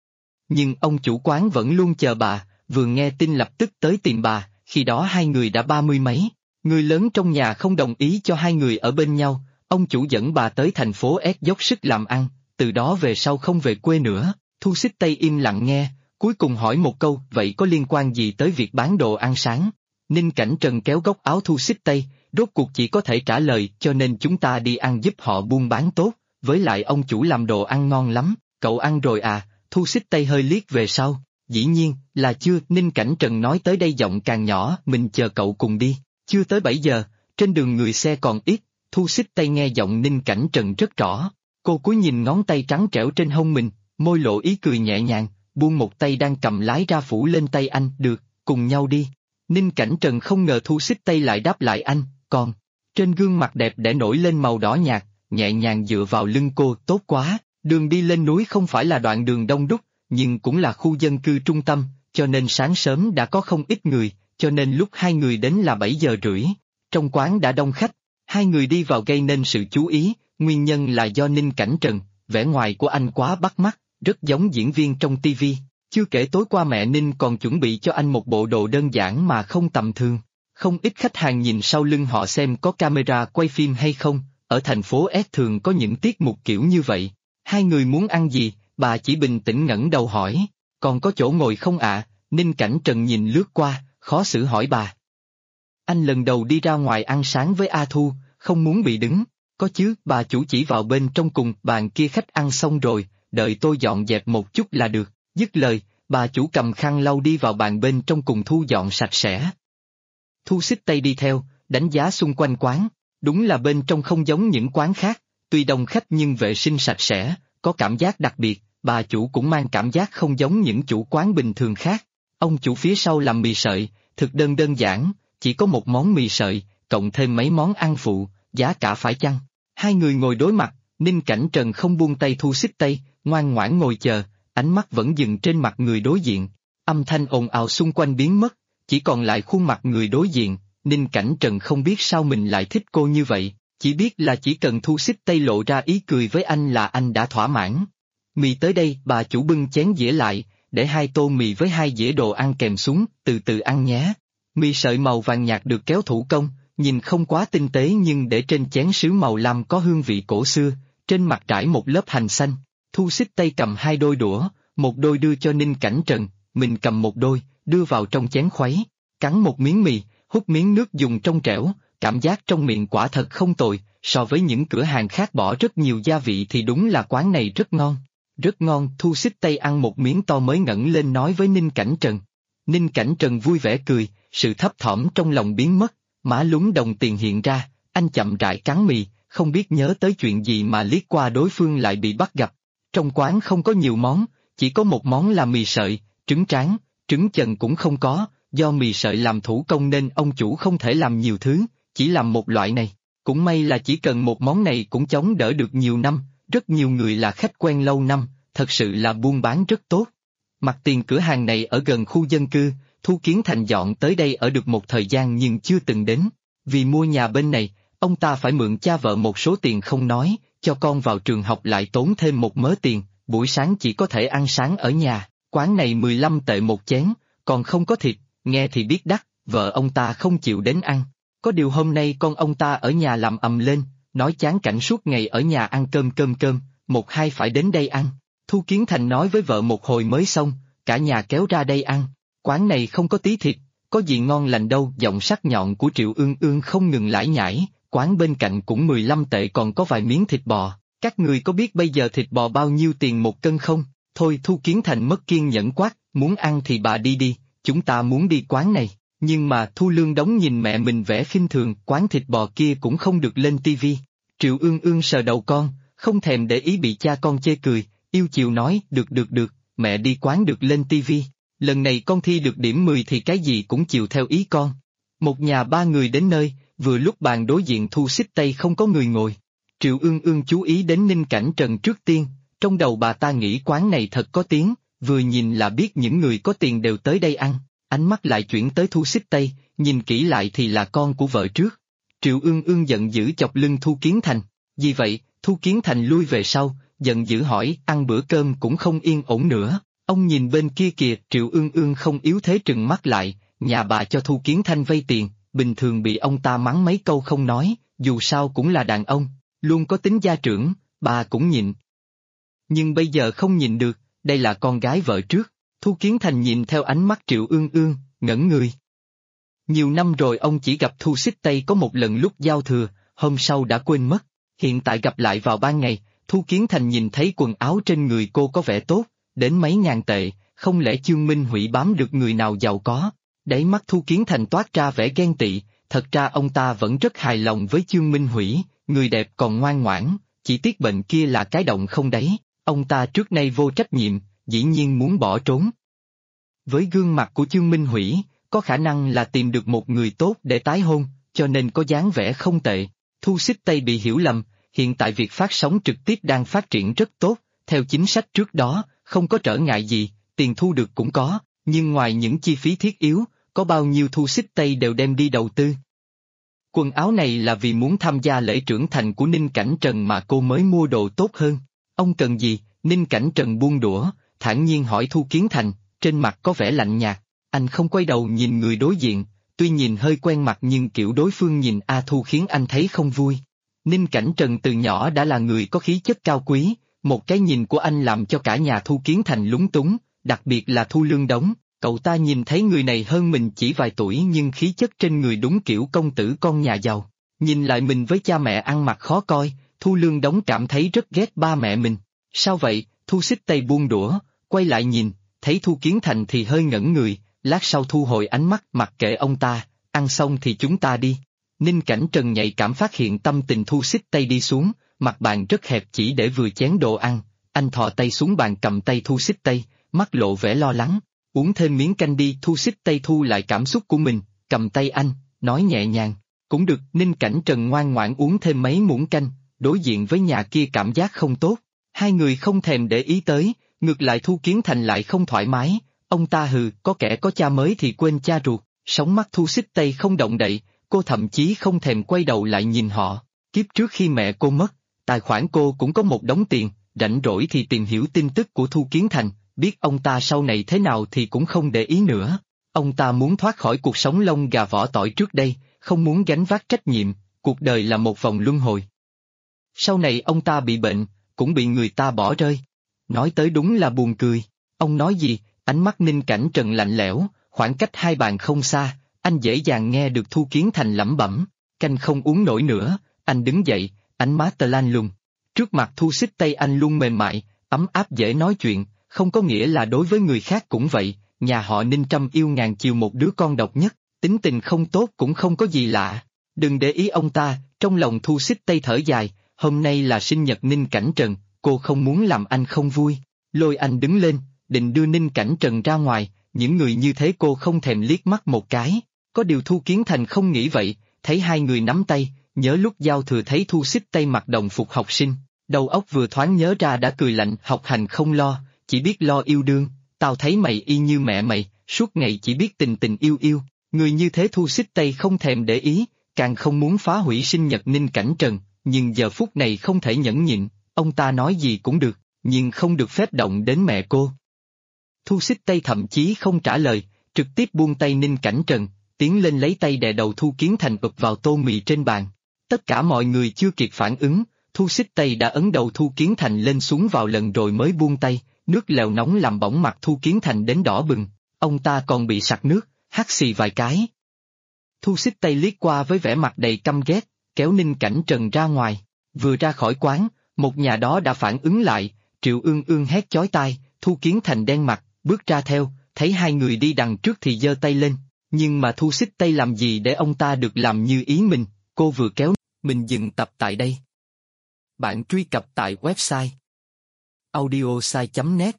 Nhưng ông chủ quán vẫn luôn chờ bà, vừa nghe tin lập tức tới tìm bà, khi đó hai người đã 30 mấy, người lớn trong nhà không đồng ý cho hai người ở bên nhau, ông chủ dẫn bà tới thành phố S dốc sức làm ăn, từ đó về sau không về quê nữa. Thu Xích Tây im lặng nghe, cuối cùng hỏi một câu, vậy có liên quan gì tới việc bán đồ ăn sáng? Ninh Cảnh Trần kéo góc áo Thu Xích Tây, rốt cuộc chỉ có thể trả lời, cho nên chúng ta đi ăn giúp họ buôn bán tốt, với lại ông chủ làm đồ ăn ngon lắm, cậu ăn rồi à? Thu Xích Tây hơi liếc về sau, dĩ nhiên, là chưa. Ninh Cảnh Trần nói tới đây giọng càng nhỏ, mình chờ cậu cùng đi, chưa tới 7 giờ, trên đường người xe còn ít. Thu Xích Tây nghe giọng Ninh Cảnh Trần rất rõ, cô cúi nhìn ngón tay trắng trẻo trên hông mình, môi lộ ý cười nhẹ nhàng, buông một tay đang cầm lái ra phủ lên tay anh, được, cùng nhau đi. Ninh Cảnh Trần không ngờ Thu Xích Tây lại đáp lại anh, còn, trên gương mặt đẹp để nổi lên màu đỏ nhạt, nhẹ nhàng dựa vào lưng cô, tốt quá, đường đi lên núi không phải là đoạn đường đông đúc, nhưng cũng là khu dân cư trung tâm, cho nên sáng sớm đã có không ít người, cho nên lúc hai người đến là 7 giờ rưỡi, trong quán đã đông khách, hai người đi vào gây nên sự chú ý, nguyên nhân là do Ninh Cảnh Trần, vẻ ngoài của anh quá bắt mắt, rất giống diễn viên trong TV. Chưa kể tối qua mẹ Ninh còn chuẩn bị cho anh một bộ đồ đơn giản mà không tầm thường. Không ít khách hàng nhìn sau lưng họ xem có camera quay phim hay không, ở thành phố S thường có những tiết mục kiểu như vậy. Hai người muốn ăn gì, bà chỉ bình tĩnh ngẩng đầu hỏi, còn có chỗ ngồi không ạ? Ninh Cảnh Trần nhìn lướt qua, khó xử hỏi bà. Anh lần đầu đi ra ngoài ăn sáng với A Thu, không muốn bị đứng. Có chứ, bà chủ chỉ vào bên trong cùng, bàn kia khách ăn xong rồi, đợi tôi dọn dẹp một chút là được. Dứt lời, bà chủ cầm khăn lau đi vào bàn bên trong cùng thu dọn sạch sẽ. Thu xích tay đi theo, đánh giá xung quanh quán, đúng là bên trong không giống những quán khác, tuy đông khách nhưng vệ sinh sạch sẽ, có cảm giác đặc biệt, bà chủ cũng mang cảm giác không giống những chủ quán bình thường khác. Ông chủ phía sau làm mì sợi, thực đơn giản, chỉ có một món mì sợi, cộng thêm mấy món ăn phụ, giá cả phải chăng? Hai người ngồi đối mặt, Ninh Cảnh Trần không buông tay thu xích tay, ngoan ngoãn ngồi chờ, ánh mắt vẫn dừng trên mặt người đối diện. Âm thanh ồn ào xung quanh biến mất, chỉ còn lại khuôn mặt người đối diện. Ninh Cảnh Trần không biết sao mình lại thích cô như vậy, chỉ biết là chỉ cần thu xích tay lộ ra ý cười với anh là anh đã thỏa mãn. Mì tới đây, bà chủ bưng chén dĩa lại, để 2 tô mì với 2 dĩa đồ ăn kèm xuống, từ từ ăn nhé. Mì sợi màu vàng nhạt được kéo thủ công, nhìn không quá tinh tế nhưng để trên chén sứ màu lam có hương vị cổ xưa, trên mặt trải một lớp hành xanh. Thu xích tay cầm 2 đôi đũa, một đôi đưa cho Ninh Cảnh Trần, mình cầm một đôi, đưa vào trong chén khuấy, cắn một miếng mì, hút miếng nước dùng trong trẻo, cảm giác trong miệng quả thật không tồi, so với những cửa hàng khác bỏ rất nhiều gia vị thì đúng là quán này rất ngon. Rất ngon, Thu xích tay ăn một miếng to mới ngẩng lên nói với Ninh Cảnh Trần. Ninh Cảnh Trần vui vẻ cười, sự thấp thỏm trong lòng biến mất, má lúm đồng tiền hiện ra, anh chậm rãi cắn mì, không biết nhớ tới chuyện gì mà liếc qua đối phương lại bị bắt gặp. Trong quán không có nhiều món, chỉ có một món là mì sợi, trứng tráng, trứng chần cũng không có, do mì sợi làm thủ công nên ông chủ không thể làm nhiều thứ, chỉ làm một loại này. Cũng may là chỉ cần một món này cũng chống đỡ được nhiều năm, rất nhiều người là khách quen lâu năm, thật sự là buôn bán rất tốt. Mặt tiền cửa hàng này ở gần khu dân cư, Thu Kiến Thành dọn tới đây ở được một thời gian nhưng chưa từng đến. Vì mua nhà bên này, ông ta phải mượn cha vợ một số tiền không nói, cho con vào trường học lại tốn thêm một mớ tiền, buổi sáng chỉ có thể ăn sáng ở nhà, quán này 15 tệ một chén, còn không có thịt, nghe thì biết đắt, vợ ông ta không chịu đến ăn. Có điều hôm nay con ông ta ở nhà làm ầm lên, nói chán cảnh suốt ngày ở nhà ăn cơm, một hai phải đến đây ăn. Thu Kiến Thành nói với vợ một hồi mới xong, cả nhà kéo ra đây ăn. Quán này không có tí thịt, có gì ngon lành đâu. Giọng sắc nhọn của Triệu Ương Ương không ngừng lải nhải, quán bên cạnh cũng 15 tệ còn có vài miếng thịt bò. Các người có biết bây giờ thịt bò bao nhiêu tiền một cân không? Thôi Thu Kiến Thành mất kiên nhẫn quát, muốn ăn thì bà đi đi, chúng ta muốn đi quán này. Nhưng mà Thu Lương Đống nhìn mẹ mình vẻ khinh thường, quán thịt bò kia cũng không được lên tivi. Triệu Ương Ương sờ đầu con, không thèm để ý bị cha con chê cười, yêu chiều nói, được, mẹ đi quán được lên tivi. Lần này con thi được điểm 10 thì cái gì cũng chiều theo ý con. Một nhà 3 người đến nơi, vừa lúc bàn đối diện Thu xích tay không có người ngồi. Triệu Ương Ương chú ý đến Ninh Cảnh Trần trước tiên, trong đầu bà ta nghĩ quán này thật có tiếng, vừa nhìn là biết những người có tiền đều tới đây ăn. Ánh mắt lại chuyển tới Thu xích tay, nhìn kỹ lại thì là con của vợ trước. Triệu Ương Ương giận dữ chọc lưng Thu Kiến Thành. Vì vậy, Thu Kiến Thành lui về sau, giận dữ hỏi, ăn bữa cơm cũng không yên ổn nữa. Ông nhìn bên kia kìa, Triệu Ương Ương không yếu thế trừng mắt lại, nhà bà cho Thu Kiến Thành vay tiền, bình thường bị ông ta mắng mấy câu không nói, dù sao cũng là đàn ông, luôn có tính gia trưởng, bà cũng nhịn. Nhưng bây giờ không nhịn được, đây là con gái vợ trước. Thu Kiến Thành nhìn theo ánh mắt Triệu Ương Ương, ngẩn người. Nhiều năm rồi ông chỉ gặp Thu xích tay có một lần lúc giao thừa, hôm sau đã quên mất. Hiện tại gặp lại vào ban ngày, Thu Kiến Thành nhìn thấy quần áo trên người cô có vẻ tốt, đến mấy ngàn tệ, không lẽ Chương Minh Hủy bám được người nào giàu có. Đáy mắt Thu Kiến Thành toát ra vẻ ghen tị, thật ra ông ta vẫn rất hài lòng với Chương Minh Hủy, người đẹp còn ngoan ngoãn, chỉ tiếc bệnh kia là cái động không đáy, ông ta trước nay vô trách nhiệm, dĩ nhiên muốn bỏ trốn. Với gương mặt của Chương Minh Hủy, có khả năng là tìm được một người tốt để tái hôn, cho nên có dáng vẻ không tệ. Thu xích tay bị hiểu lầm, hiện tại việc phát sóng trực tiếp đang phát triển rất tốt, theo chính sách trước đó, không có trở ngại gì, tiền thu được cũng có, nhưng ngoài những chi phí thiết yếu, có bao nhiêu Thu xích tay đều đem đi đầu tư. Quần áo này là vì muốn tham gia lễ trưởng thành của Ninh Cảnh Trần mà cô mới mua đồ tốt hơn. Ông cần gì, Ninh Cảnh Trần buông đũa, thản nhiên hỏi Thu Kiến Thành, trên mặt có vẻ lạnh nhạt. Anh không quay đầu nhìn người đối diện, tuy nhìn hơi quen mặt nhưng kiểu đối phương nhìn A Thu khiến anh thấy không vui. Ninh Cảnh Trần từ nhỏ đã là người có khí chất cao quý, một cái nhìn của anh làm cho cả nhà Thu Kiến Thành lúng túng, đặc biệt là Thu Lương Đống. Cậu ta nhìn thấy người này hơn mình chỉ vài tuổi nhưng khí chất trên người đúng kiểu công tử con nhà giàu. Nhìn lại mình với cha mẹ ăn mặc khó coi, Thu Lương Đống cảm thấy rất ghét ba mẹ mình. Sao vậy? Thu Xích Tây buông đũa, quay lại nhìn, thấy Thu Kiến Thành thì hơi ngẩn người, lát sau thu hồi ánh mắt mặc kệ ông ta, ăn xong thì chúng ta đi. Ninh Cảnh Trần nhạy cảm phát hiện tâm tình Thu Xích Tây đi xuống, mặt bàn rất hẹp chỉ để vừa chén đồ ăn, anh thò tay xuống bàn cầm tay Thu Xích Tây, mắt lộ vẻ lo lắng. Uống thêm miếng canh đi. Thu Xích Tây thu lại cảm xúc của mình, cầm tay anh, nói nhẹ nhàng, cũng được. Ninh Cảnh Trần ngoan ngoãn uống thêm mấy muỗng canh, đối diện với nhà kia cảm giác không tốt, hai người không thèm để ý tới, ngược lại Thu Kiến Thành lại không thoải mái, ông ta hừ, có kẻ có cha mới thì quên cha ruột, sóng mắt Thu Xích Tây không động đậy, cô thậm chí không thèm quay đầu lại nhìn họ, kiếp trước khi mẹ cô mất, tài khoản cô cũng có một đống tiền, rảnh rỗi thì tìm hiểu tin tức của Thu Kiến Thành. Biết ông ta sau này thế nào thì cũng không để ý nữa. Ông ta muốn thoát khỏi cuộc sống lông gà vỏ tỏi trước đây, không muốn gánh vác trách nhiệm, cuộc đời là một vòng luân hồi. Sau này ông ta bị bệnh, cũng bị người ta bỏ rơi. Nói tới đúng là buồn cười. Ông nói gì? Ánh mắt Ninh Cảnh Trần lạnh lẽo, khoảng cách hai bàn không xa, anh dễ dàng nghe được Thu Kiến Thành lẩm bẩm. Canh không uống nổi nữa, anh đứng dậy, ánh má tơ lan lùng. Trước mặt Thu Xích Tây anh luôn mềm mại, ấm áp dễ nói chuyện. Không có nghĩa là đối với người khác cũng vậy, nhà họ Ninh trăm yêu ngàn chiều một đứa con độc nhất, tính tình không tốt cũng không có gì lạ. Đừng để ý ông ta, trong lòng Thu Xích Tây thở dài, hôm nay là sinh nhật Ninh Cảnh Trần, cô không muốn làm anh không vui. Lôi anh đứng lên, định đưa Ninh Cảnh Trần ra ngoài, những người như thế cô không thèm liếc mắt một cái. Có điều Thu Kiến Thành không nghĩ vậy, thấy hai người nắm tay, nhớ lúc giao thừa thấy Thu Xích Tây mặc đồng phục học sinh, đầu óc vừa thoáng nhớ ra đã cười lạnh, học hành không lo. Chỉ biết lo yêu đương, tao thấy mày y như mẹ mày, suốt ngày chỉ biết tình tình yêu yêu, người như thế Thu Xích Tây không thèm để ý, càng không muốn phá hủy sinh nhật Ninh Cảnh Trần, nhưng giờ phút này không thể nhẫn nhịn, ông ta nói gì cũng được, nhưng không được phép động đến mẹ cô. Thu Xích Tây thậm chí không trả lời, trực tiếp buông tay Ninh Cảnh Trần, tiến lên lấy tay đè đầu Thu Kiến Thành ụp vào tô mì trên bàn. Tất cả mọi người chưa kịp phản ứng, Thu Xích Tây đã ấn đầu Thu Kiến Thành lên xuống vào lần rồi mới buông tay. Nước lèo nóng làm bỏng mặt Thu Kiến Thành đến đỏ bừng, ông ta còn bị sặc nước, hắt xì vài cái. Thu Xích Tây liếc qua với vẻ mặt đầy căm ghét, kéo Ninh Cảnh Trần ra ngoài. Vừa ra khỏi quán, một nhà đó đã phản ứng lại, Triệu Ương Ương hét chói tai, Thu Kiến Thành đen mặt, bước ra theo, thấy hai người đi đằng trước thì giơ tay lên. Nhưng mà Thu Xích Tây làm gì để ông ta được làm như ý mình, cô vừa kéo mình dừng tập tại đây. Bạn truy cập tại website audiosai.net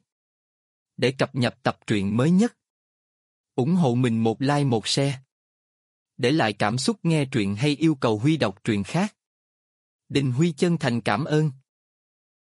để cập nhật tập truyện mới nhất. Ủng hộ mình một like một share. Để lại cảm xúc nghe truyện hay yêu cầu Huy đọc truyện khác. Đình Huy chân thành cảm ơn.